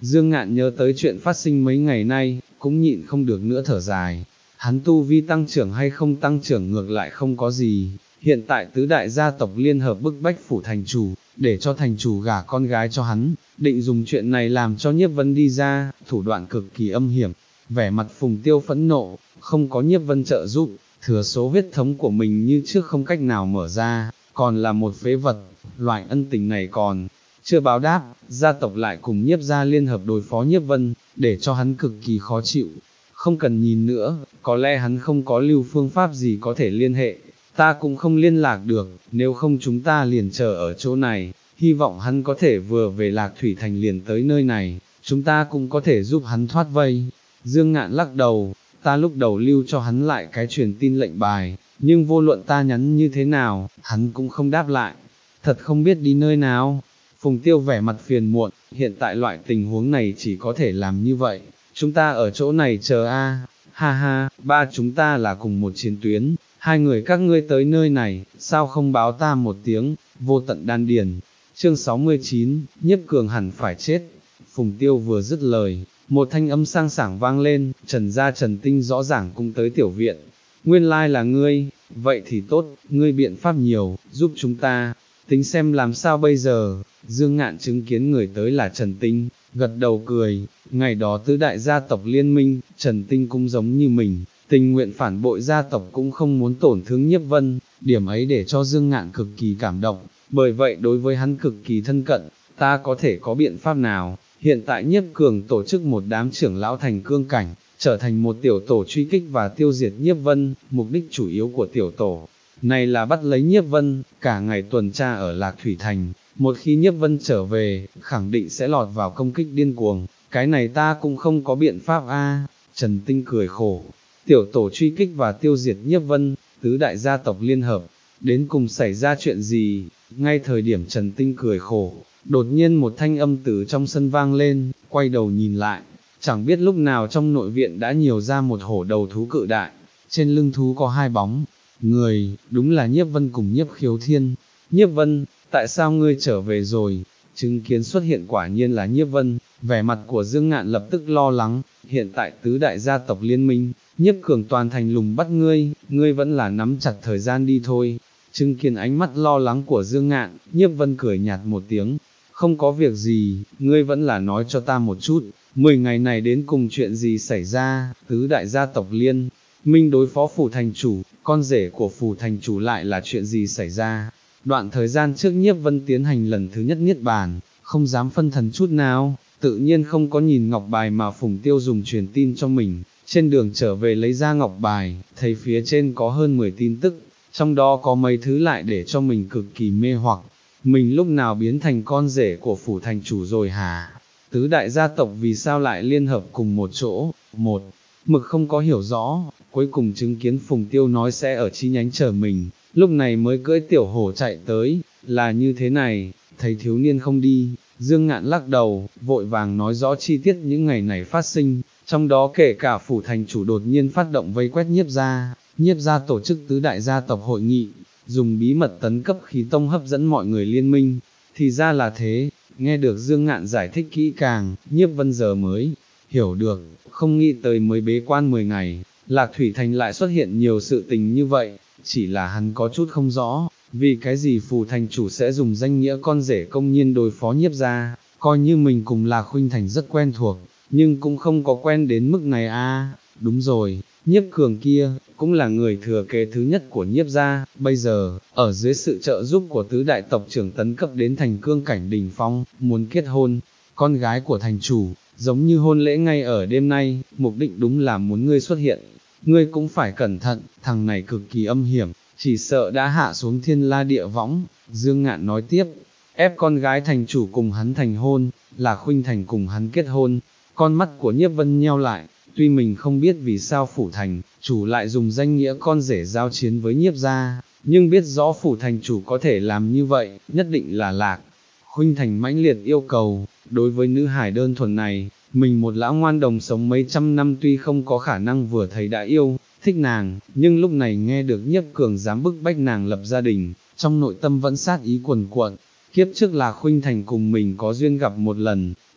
Dương Ngạn nhớ tới chuyện phát sinh mấy ngày nay, cũng nhịn không được nữa thở dài. Hắn tu vi tăng trưởng hay không tăng trưởng ngược lại không có gì, hiện tại tứ đại gia tộc liên hợp bức bách phủ thành chủ, để cho thành chủ gả con gái cho hắn, định dùng chuyện này làm cho Nhiếp Vân đi ra, thủ đoạn cực kỳ âm hiểm. Vẻ mặt Phùng Tiêu phẫn nộ, không có Nhiếp Vân trợ giúp, thừa số huyết thống của mình như trước không cách nào mở ra, còn là một phế vật, loại ân tình này còn chưa báo đáp, gia tộc lại cùng Nhiếp gia liên hợp đối phó Nhiếp Vân, để cho hắn cực kỳ khó chịu. Không cần nhìn nữa, có lẽ hắn không có lưu phương pháp gì có thể liên hệ, ta cũng không liên lạc được, nếu không chúng ta liền chờ ở chỗ này, hy vọng hắn có thể vừa về Lạc Thủy Thành liền tới nơi này, chúng ta cũng có thể giúp hắn thoát vây. Dương Ngạn lắc đầu, ta lúc đầu lưu cho hắn lại cái truyền tin lệnh bài, nhưng vô luận ta nhắn như thế nào, hắn cũng không đáp lại, thật không biết đi nơi nào. Phùng Tiêu vẻ mặt phiền muộn, hiện tại loại tình huống này chỉ có thể làm như vậy, chúng ta ở chỗ này chờ a, ha ha, ba chúng ta là cùng một chiến tuyến, hai người các ngươi tới nơi này, sao không báo ta một tiếng, vô tận đan điền. Chương sáu mươi chín, Nhiếp Cường hẳn phải chết. Phùng Tiêu vừa dứt lời, một thanh âm sang sảng vang lên, Trần gia Trần Tinh rõ ràng cũng tới tiểu viện. Nguyên lai là ngươi, vậy thì tốt, ngươi biện pháp nhiều, giúp chúng ta, tính xem làm sao bây giờ. Dương Ngạn chứng kiến người tới là Trần Tinh, gật đầu cười, ngày đó tứ đại gia tộc liên minh, Trần Tinh cũng giống như mình, tình nguyện phản bội gia tộc cũng không muốn tổn thương Nhiếp Vân, điểm ấy để cho Dương Ngạn cực kỳ cảm động, bởi vậy đối với hắn cực kỳ thân cận, ta có thể có biện pháp nào? Hiện tại Nhiếp Cường tổ chức một đám trưởng lão thành cương cảnh, trở thành một tiểu tổ truy kích và tiêu diệt Nhiếp Vân, mục đích chủ yếu của tiểu tổ này là bắt lấy Nhiếp Vân, cả ngày tuần tra ở Lạc Thủy Thành, một khi Nhiếp Vân trở về, khẳng định sẽ lọt vào công kích điên cuồng, cái này ta cũng không có biện pháp a. Trần Tinh cười khổ, tiểu tổ truy kích và tiêu diệt Nhiếp Vân, tứ đại gia tộc liên hợp, đến cùng xảy ra chuyện gì? Ngay thời điểm Trần Tinh cười khổ, đột nhiên một thanh âm từ trong sân vang lên, quay đầu nhìn lại, chẳng biết lúc nào trong nội viện đã nhiều ra một hổ đầu thú cự đại, trên lưng thú có hai bóng người, đúng là Nhiếp Vân cùng Nhiếp Khiếu Thiên. Nhiếp Vân, tại sao ngươi trở về rồi? Chứng kiến xuất hiện quả nhiên là Nhiếp Vân, vẻ mặt của Dương Ngạn lập tức lo lắng, hiện tại tứ đại gia tộc liên minh, Nhiếp Cường toàn thành lùng bắt ngươi, ngươi vẫn là nắm chặt thời gian đi thôi. Chứng kiến ánh mắt lo lắng của Dương Ngạn, Nhiếp Vân cười nhạt một tiếng, không có việc gì, ngươi vẫn là nói cho ta một chút, mười ngày này đến cùng chuyện gì xảy ra? Tứ đại gia tộc liên minh đối phó phủ thành chủ, con rể của phủ thành chủ lại là chuyện gì xảy ra? Đoạn thời gian trước Nhiếp Vân tiến hành lần thứ nhất niết bàn, không dám phân thần chút nào, tự nhiên không có nhìn ngọc bài mà Phùng Tiêu dùng truyền tin cho mình, trên đường trở về lấy ra ngọc bài, thấy phía trên có hơn mười tin tức, trong đó có mấy thứ lại để cho mình cực kỳ mê hoặc, mình lúc nào biến thành con rể của phủ thành chủ rồi hả? Tứ đại gia tộc vì sao lại liên hợp cùng một chỗ? Một mực không có hiểu rõ, cuối cùng chứng kiến Phùng Tiêu nói sẽ ở chi nhánh chờ mình, lúc này mới cưỡi tiểu hổ chạy tới, là như thế này, thấy thiếu niên không đi, Dương Ngạn lắc đầu, vội vàng nói rõ chi tiết những ngày này phát sinh, trong đó kể cả phủ thành chủ đột nhiên phát động vây quét Nhiếp gia, Nhiếp gia tổ chức tứ đại gia tộc hội nghị, dùng bí mật tấn cấp khí tông hấp dẫn mọi người liên minh, thì ra là thế. Nghe được Dương Ngạn giải thích kỹ càng, Nhiếp Vân giờ mới hiểu được, không nghĩ tới mới bế quan mười ngày, Lạc Thủy Thành lại xuất hiện nhiều sự tình như vậy, chỉ là hắn có chút không rõ, vì cái gì phù thành chủ sẽ dùng danh nghĩa con rể công nhiên đối phó Nhiếp gia, coi như mình cùng Lạc Khuynh Thành rất quen thuộc, nhưng cũng không có quen đến mức này a. Đúng rồi, Nhiếp Cường kia, cũng là người thừa kế thứ nhất của Nhiếp gia, bây giờ, ở dưới sự trợ giúp của tứ đại tộc trưởng tấn cấp đến thành cương cảnh đỉnh phong, muốn kết hôn, con gái của thành chủ, giống như hôn lễ ngay ở đêm nay, mục đích đúng là muốn ngươi xuất hiện, ngươi cũng phải cẩn thận, thằng này cực kỳ âm hiểm, chỉ sợ đã hạ xuống thiên la địa võng. Dương Ngạn nói tiếp, ép con gái thành chủ cùng hắn thành hôn, là Khuynh Thành cùng hắn kết hôn. Con mắt của Nhiếp Vân nheo lại, tuy mình không biết vì sao phủ thành chủ lại dùng danh nghĩa con rể giao chiến với Nhiếp gia, nhưng biết rõ phủ thành chủ có thể làm như vậy, nhất định là Lạc Khuynh Thành mãnh liệt yêu cầu. Đối với nữ hài đơn thuần này, mình một lão ngoan đồng sống mấy trăm năm tuy không có khả năng vừa thấy đã yêu thích nàng, nhưng lúc này nghe được Nhiếp Cường dám bức bách nàng lập gia đình, trong nội tâm vẫn sát ý cuồn cuộn. Kiếp trước là Khuynh Thành cùng mình có duyên gặp một lần,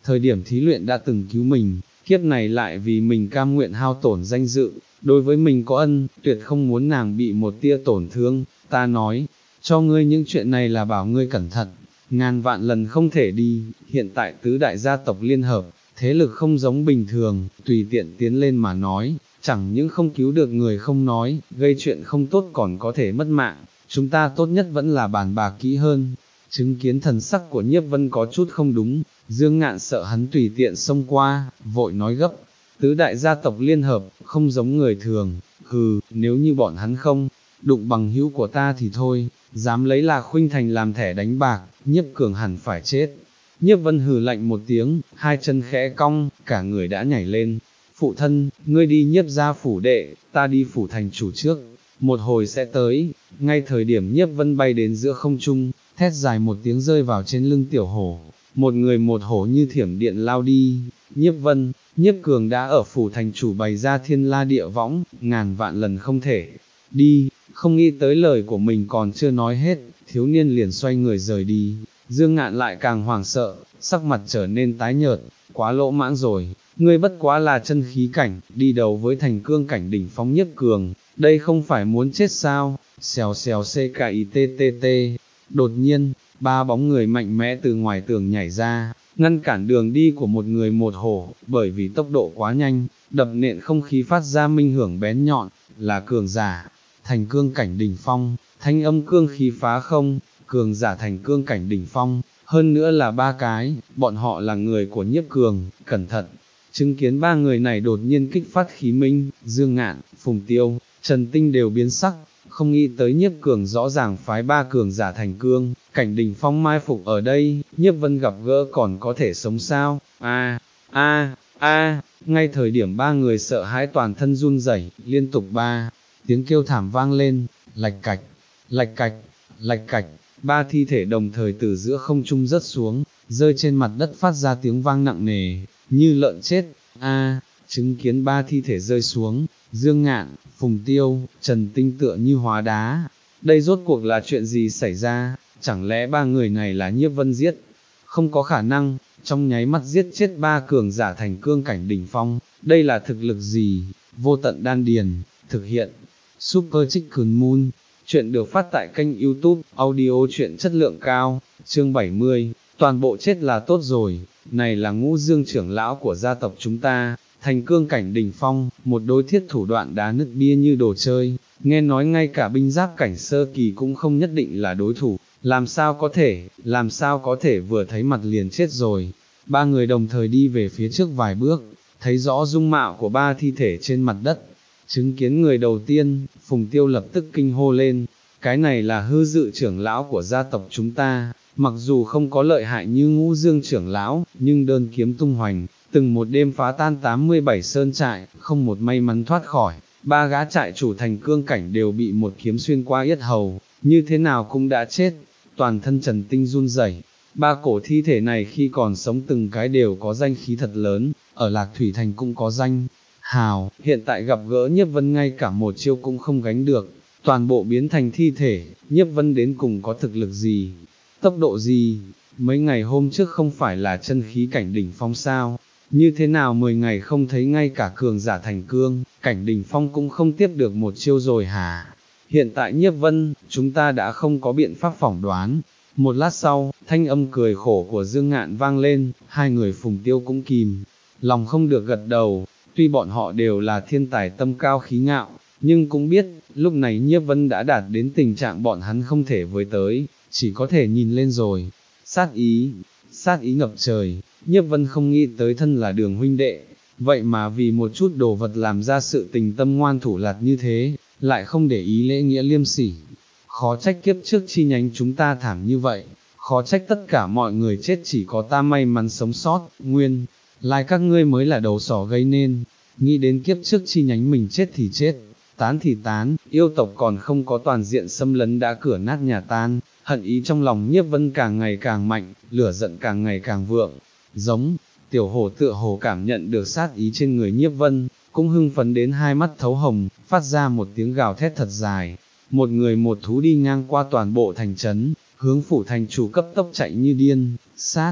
thời điểm thí luyện đã từng cứu mình, kiếp này lại vì mình cam nguyện hao tổn danh dự, đối với mình có ân, tuyệt không muốn nàng bị một tia tổn thương, ta nói, cho ngươi những chuyện này là bảo ngươi cẩn thận, ngàn vạn lần không thể đi, hiện tại tứ đại gia tộc liên hợp, thế lực không giống bình thường, tùy tiện tiến lên mà nói, chẳng những không cứu được người không nói, gây chuyện không tốt còn có thể mất mạng, chúng ta tốt nhất vẫn là bàn bạc kỹ hơn. Chứng kiến thần sắc của Nhiếp Vân có chút không đúng, Dương Ngạn sợ hắn tùy tiện xông qua, vội nói gấp, tứ đại gia tộc liên hợp, không giống người thường, hừ, nếu như bọn hắn không đụng bằng hữu của ta thì thôi, dám lấy Lạc Khuynh Thành làm thẻ đánh bạc, Nhiếp Cường hẳn phải chết. Nhiếp Vân hừ lạnh một tiếng, hai chân khẽ cong, cả người đã nhảy lên. Phụ thân, ngươi đi Nhiếp gia phủ đệ, ta đi phủ thành chủ trước, một hồi sẽ tới. Ngay thời điểm Nhiếp Vân bay đến giữa không trung, thét dài một tiếng rơi vào trên lưng tiểu hổ, một người một hổ như thiểm điện lao đi. Nhiếp Vân, Nhiếp Cường đã ở phủ thành chủ bày ra thiên la địa võng, ngàn vạn lần không thể đi, không nghĩ tới lời của mình còn chưa nói hết, thiếu niên liền xoay người rời đi. Dương Ngạn lại càng hoảng sợ, sắc mặt trở nên tái nhợt, quá lỗ mãng rồi, ngươi bất quá là chân khí cảnh, đi đầu với thành cương cảnh đỉnh phong Nhiếp Cường, đây không phải muốn chết sao, xèo xèo ckittt. Đột nhiên, ba bóng người mạnh mẽ từ ngoài tường nhảy ra, ngăn cản đường đi của một người một hổ, bởi vì tốc độ quá nhanh, đập nện không khí phát ra minh hưởng bén nhọn, là cường giả, thành cương cảnh đỉnh phong, thanh âm cương khí phá không, cường giả thành cương cảnh đỉnh phong, hơn nữa là ba cái, bọn họ là người của Nhiếp Cường, cẩn thận. Chứng kiến ba người này đột nhiên kích phát khí minh, Dương Ngạn, Phùng Tiêu, Trần Tinh đều biến sắc, không nghĩ tới Nhiếp Cường rõ ràng phái ba cường giả thành cương, cảnh đỉnh phong mai phục ở đây, Nhiếp Vân gặp gỡ còn có thể sống sao, a a a, ngay thời điểm ba người sợ hãi toàn thân run rẩy, liên tục ba tiếng kêu thảm vang lên, lạch cạch, lạch cạch, lạch cạch, ba thi thể đồng thời từ giữa không trung rớt xuống, rơi trên mặt đất phát ra tiếng vang nặng nề, như lợn chết, a, chứng kiến ba thi thể rơi xuống, Dương Ngạn, Phùng Tiêu, Trần Tinh tựa như hóa đá, đây rốt cuộc là chuyện gì xảy ra, chẳng lẽ ba người này là Nhiếp Vân giết, không có khả năng, trong nháy mắt giết chết ba cường giả thành cương cảnh đỉnh phong, đây là thực lực gì, vô tận đan điền, thực hiện, Super Chicken Moon. Chuyện được phát tại kênh YouTube, audio truyện chất lượng cao, chương bảy mươi, toàn bộ chết là tốt rồi, này là Ngũ Dương trưởng lão của gia tộc chúng ta, thành cương cảnh đỉnh phong, một đôi thiết thủ đoạn đá nứt bia như đồ chơi, nghe nói ngay cả binh giáp cảnh sơ kỳ cũng không nhất định là đối thủ, làm sao có thể, làm sao có thể vừa thấy mặt liền chết rồi. Ba người đồng thời đi về phía trước vài bước, thấy rõ dung mạo của ba thi thể trên mặt đất. Chứng kiến người đầu tiên, Phùng Tiêu lập tức kinh hô lên, cái này là hư dự trưởng lão của gia tộc chúng ta, mặc dù không có lợi hại như Ngũ Dương trưởng lão, nhưng đơn kiếm tung hoành, từng một đêm phá tan tám mươi bảy sơn trại, không một may mắn thoát khỏi, ba gã trại chủ thành cương cảnh đều bị một kiếm xuyên qua yết hầu, như thế nào cũng đã chết, toàn thân Trần Tinh run rẩy. Ba cổ thi thể này khi còn sống từng cái đều có danh khí thật lớn, ở Lạc Thủy Thành cũng có danh hào, hiện tại gặp gỡ Nhiếp Vân ngay cả một chiêu cũng không gánh được, toàn bộ biến thành thi thể, Nhiếp Vân đến cùng có thực lực gì, tốc độ gì, mấy ngày hôm trước không phải là chân khí cảnh đỉnh phong sao, như thế nào mười ngày không thấy ngay cả cường giả thành cương, cảnh đỉnh phong cũng không tiếp được một chiêu rồi hả? Hiện tại Nhiếp Vân, chúng ta đã không có biện pháp phỏng đoán. Một lát sau, thanh âm cười khổ của Dương Ngạn vang lên, hai người Phùng Tiêu cũng kìm, lòng không được gật đầu, tuy bọn họ đều là thiên tài tâm cao khí ngạo, nhưng cũng biết, lúc này Nhiếp Vân đã đạt đến tình trạng bọn hắn không thể với tới, chỉ có thể nhìn lên rồi. Sát ý, sát ý ngập trời, Nhiếp Vân không nghĩ tới thân là Đường huynh đệ, vậy mà vì một chút đồ vật làm ra sự tình tâm ngoan thủ lạt như thế, lại không để ý lễ nghĩa liêm sỉ. Khó trách kiếp trước chi nhánh chúng ta thảm như vậy, khó trách tất cả mọi người chết chỉ có ta may mắn sống sót, nguyên lai các ngươi mới là đầu sỏ gây nên, nghĩ đến kiếp trước chi nhánh mình chết thì chết, tán thì tán, yêu tộc còn không có toàn diện xâm lấn đã cửa nát nhà tan, hận ý trong lòng Nhiếp Vân càng ngày càng mạnh, lửa giận càng ngày càng vượng, giống, tiểu hổ tựa hồ cảm nhận được sát ý trên người Nhiếp Vân, cũng hưng phấn đến hai mắt thấu hồng, phát ra một tiếng gào thét thật dài, một người một thú đi ngang qua toàn bộ thành trấn, hướng phủ thành chủ cấp tốc chạy như điên, sát.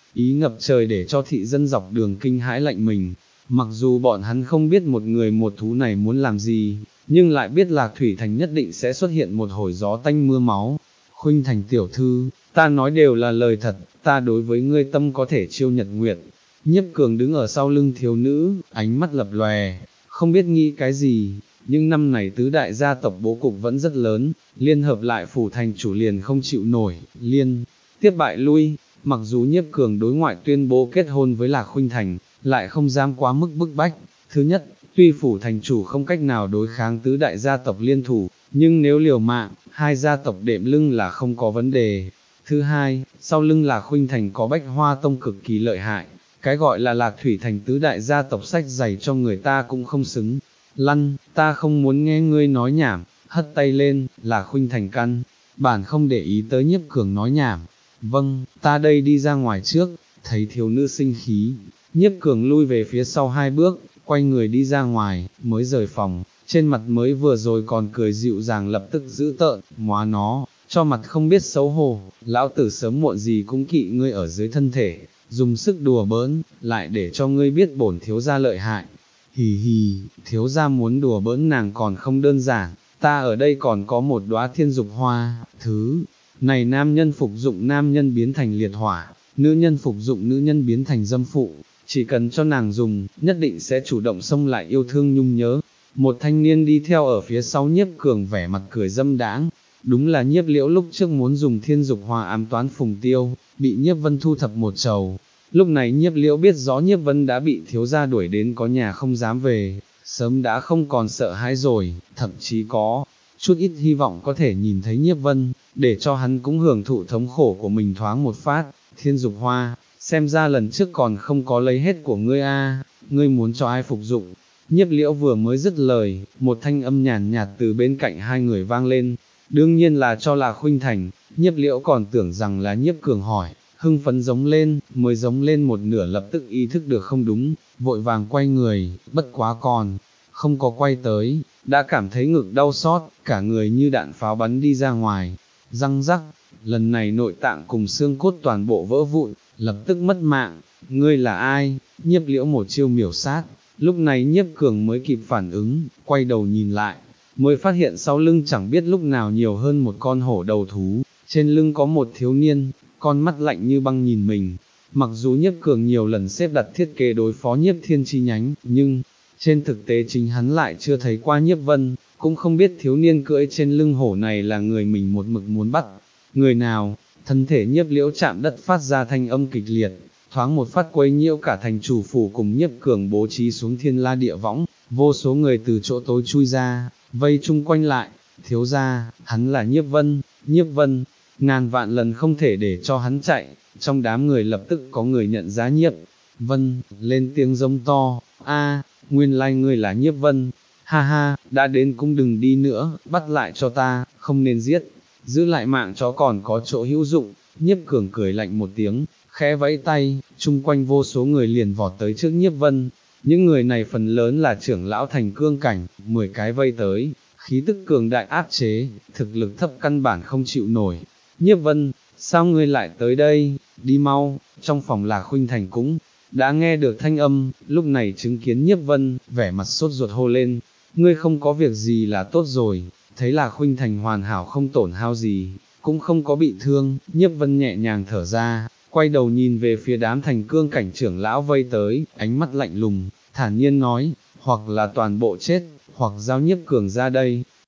ý ngập trời để cho thị dân dọc đường kinh hãi lạnh mình. Mặc dù bọn hắn không biết một người một thú này muốn làm gì, nhưng lại biết Lạc Thủy Thành nhất định sẽ xuất hiện một hồi gió tanh mưa máu. Khuynh Thành tiểu thư, ta nói đều là lời thật, ta đối với ngươi tâm có thể chiêu nhật nguyệt. Nhiếp Cường đứng ở sau lưng thiếu nữ, ánh mắt lập lòe, không biết nghĩ cái gì, nhưng năm này tứ đại gia tộc bố cục vẫn rất lớn, liên hợp lại phủ thành chủ liền không chịu nổi, liên tiếp bại lui. Mặc dù Nhiếp Cường đối ngoại tuyên bố kết hôn với Lạc Khuynh Thành, lại không dám quá mức bức bách. Thứ nhất, tuy phủ thành chủ không cách nào đối kháng tứ đại gia tộc liên thủ, nhưng nếu liều mạng, hai gia tộc đệm lưng là không có vấn đề. Thứ hai, sau lưng Lạc Khuynh Thành có Bách Hoa Tông cực kỳ lợi hại, cái gọi là Lạc Thủy Thành tứ đại gia tộc sách dày cho người ta cũng không xứng. Lăn, ta không muốn nghe ngươi nói nhảm, hất tay lên, Lạc Khuynh Thành căn bản không để ý tới Nhiếp Cường nói nhảm. Vâng, ta đây đi ra ngoài trước. Thấy thiếu nữ sinh khí, Nhiếp Cường lui về phía sau hai bước, quay người đi ra ngoài, mới rời phòng, trên mặt mới vừa rồi còn cười dịu dàng lập tức giữ tợn, móa nó, cho mặt không biết xấu hổ, lão tử sớm muộn gì cũng kỵ ngươi ở dưới thân thể, dùng sức đùa bỡn, lại để cho ngươi biết bổn thiếu gia lợi hại. Hì hì, thiếu gia muốn đùa bỡn nàng còn không đơn giản, ta ở đây còn có một đóa thiên dục hoa, thứ này nam nhân phục dụng nam nhân biến thành liệt hỏa, nữ nhân phục dụng nữ nhân biến thành dâm phụ, chỉ cần cho nàng dùng, nhất định sẽ chủ động xông lại yêu thương nhung nhớ. Một thanh niên đi theo ở phía sau Nhiếp Cường vẻ mặt cười dâm đãng, đúng là Nhiếp Liễu lúc trước muốn dùng thiên dục hoa ám toán Phùng Tiêu, bị Nhiếp Vân thu thập một chầu. Lúc này Nhiếp Liễu biết rõ Nhiếp Vân đã bị thiếu gia đuổi đến có nhà không dám về, sớm đã không còn sợ hãi rồi, thậm chí có chút ít hy vọng có thể nhìn thấy Nhiếp Vân, để cho hắn cũng hưởng thụ thống khổ của mình thoáng một phát. Thiên dục hoa, xem ra lần trước còn không có lấy hết của ngươi a, ngươi muốn cho ai phục dụng? Nhiếp Liễu vừa mới dứt lời, một thanh âm nhàn nhạt từ bên cạnh hai người vang lên, đương nhiên là cho Lạc Khuynh Thành. Nhiếp Liễu còn tưởng rằng là Nhiếp Cường hỏi, hưng phấn giống lên, mới giống lên một nửa lập tức ý thức được không đúng, vội vàng quay người, bất quá còn không có quay tới, đã cảm thấy ngực đau xót, cả người như đạn pháo bắn đi ra ngoài, răng rắc, lần này nội tạng cùng xương cốt toàn bộ vỡ vụn, lập tức mất mạng. Ngươi là ai? Nhiếp Liễu một chiêu miểu sát. Lúc này Nhiếp Cường mới kịp phản ứng, quay đầu nhìn lại, mới phát hiện sau lưng chẳng biết lúc nào nhiều hơn một con hổ đầu thú, trên lưng có một thiếu niên, con mắt lạnh như băng nhìn mình. Mặc dù Nhiếp Cường nhiều lần xếp đặt thiết kế đối phó Nhiếp Thiên chi nhánh, nhưng trên thực tế chính hắn lại chưa thấy qua Nhiếp Vân, cũng không biết thiếu niên cưỡi trên lưng hổ này là người mình một mực muốn bắt. Người nào? Thân thể Nhiếp Liễu chạm đất phát ra thanh âm kịch liệt, thoáng một phát quấy nhiễu cả thành chủ phủ cùng Nhiếp Cường bố trí xuống thiên la địa võng, vô số người từ chỗ tối chui ra, vây chung quanh lại. Thiếu gia, hắn là Nhiếp Vân. Nhiếp Vân, ngàn vạn lần không thể để cho hắn chạy. Trong đám người lập tức có người nhận ra Nhiếp Vân, lên tiếng giống to, a, nguyên lai ngươi là Nhiếp Vân, ha ha, đã đến cũng đừng đi nữa, bắt lại cho ta, không nên giết, giữ lại mạng chó còn có chỗ hữu dụng. Nhiếp Cường cười lạnh một tiếng, khẽ vẫy tay, chung quanh vô số người liền vọt tới trước Nhiếp Vân. Những người này phần lớn là trưởng lão thành cương cảnh, mười cái vây tới, khí tức cường đại áp chế, thực lực thấp căn bản không chịu nổi. Nhiếp Vân, sao ngươi lại tới đây? Đi mau. Trong phòng Lạc Khuynh Thành cũng đã nghe được thanh âm, lúc này chứng kiến Nhiếp Vân, vẻ mặt sốt ruột hô lên, ngươi không có việc gì là tốt rồi. Thấy Lạc Khuynh Thành hoàn hảo không tổn hao gì, cũng không có bị thương, Nhiếp Vân nhẹ nhàng thở ra, quay đầu nhìn về phía đám thành cương cảnh trưởng lão vây tới, ánh mắt lạnh lùng, thản nhiên nói, hoặc là toàn bộ chết, hoặc giao Nhiếp Cường ra đây.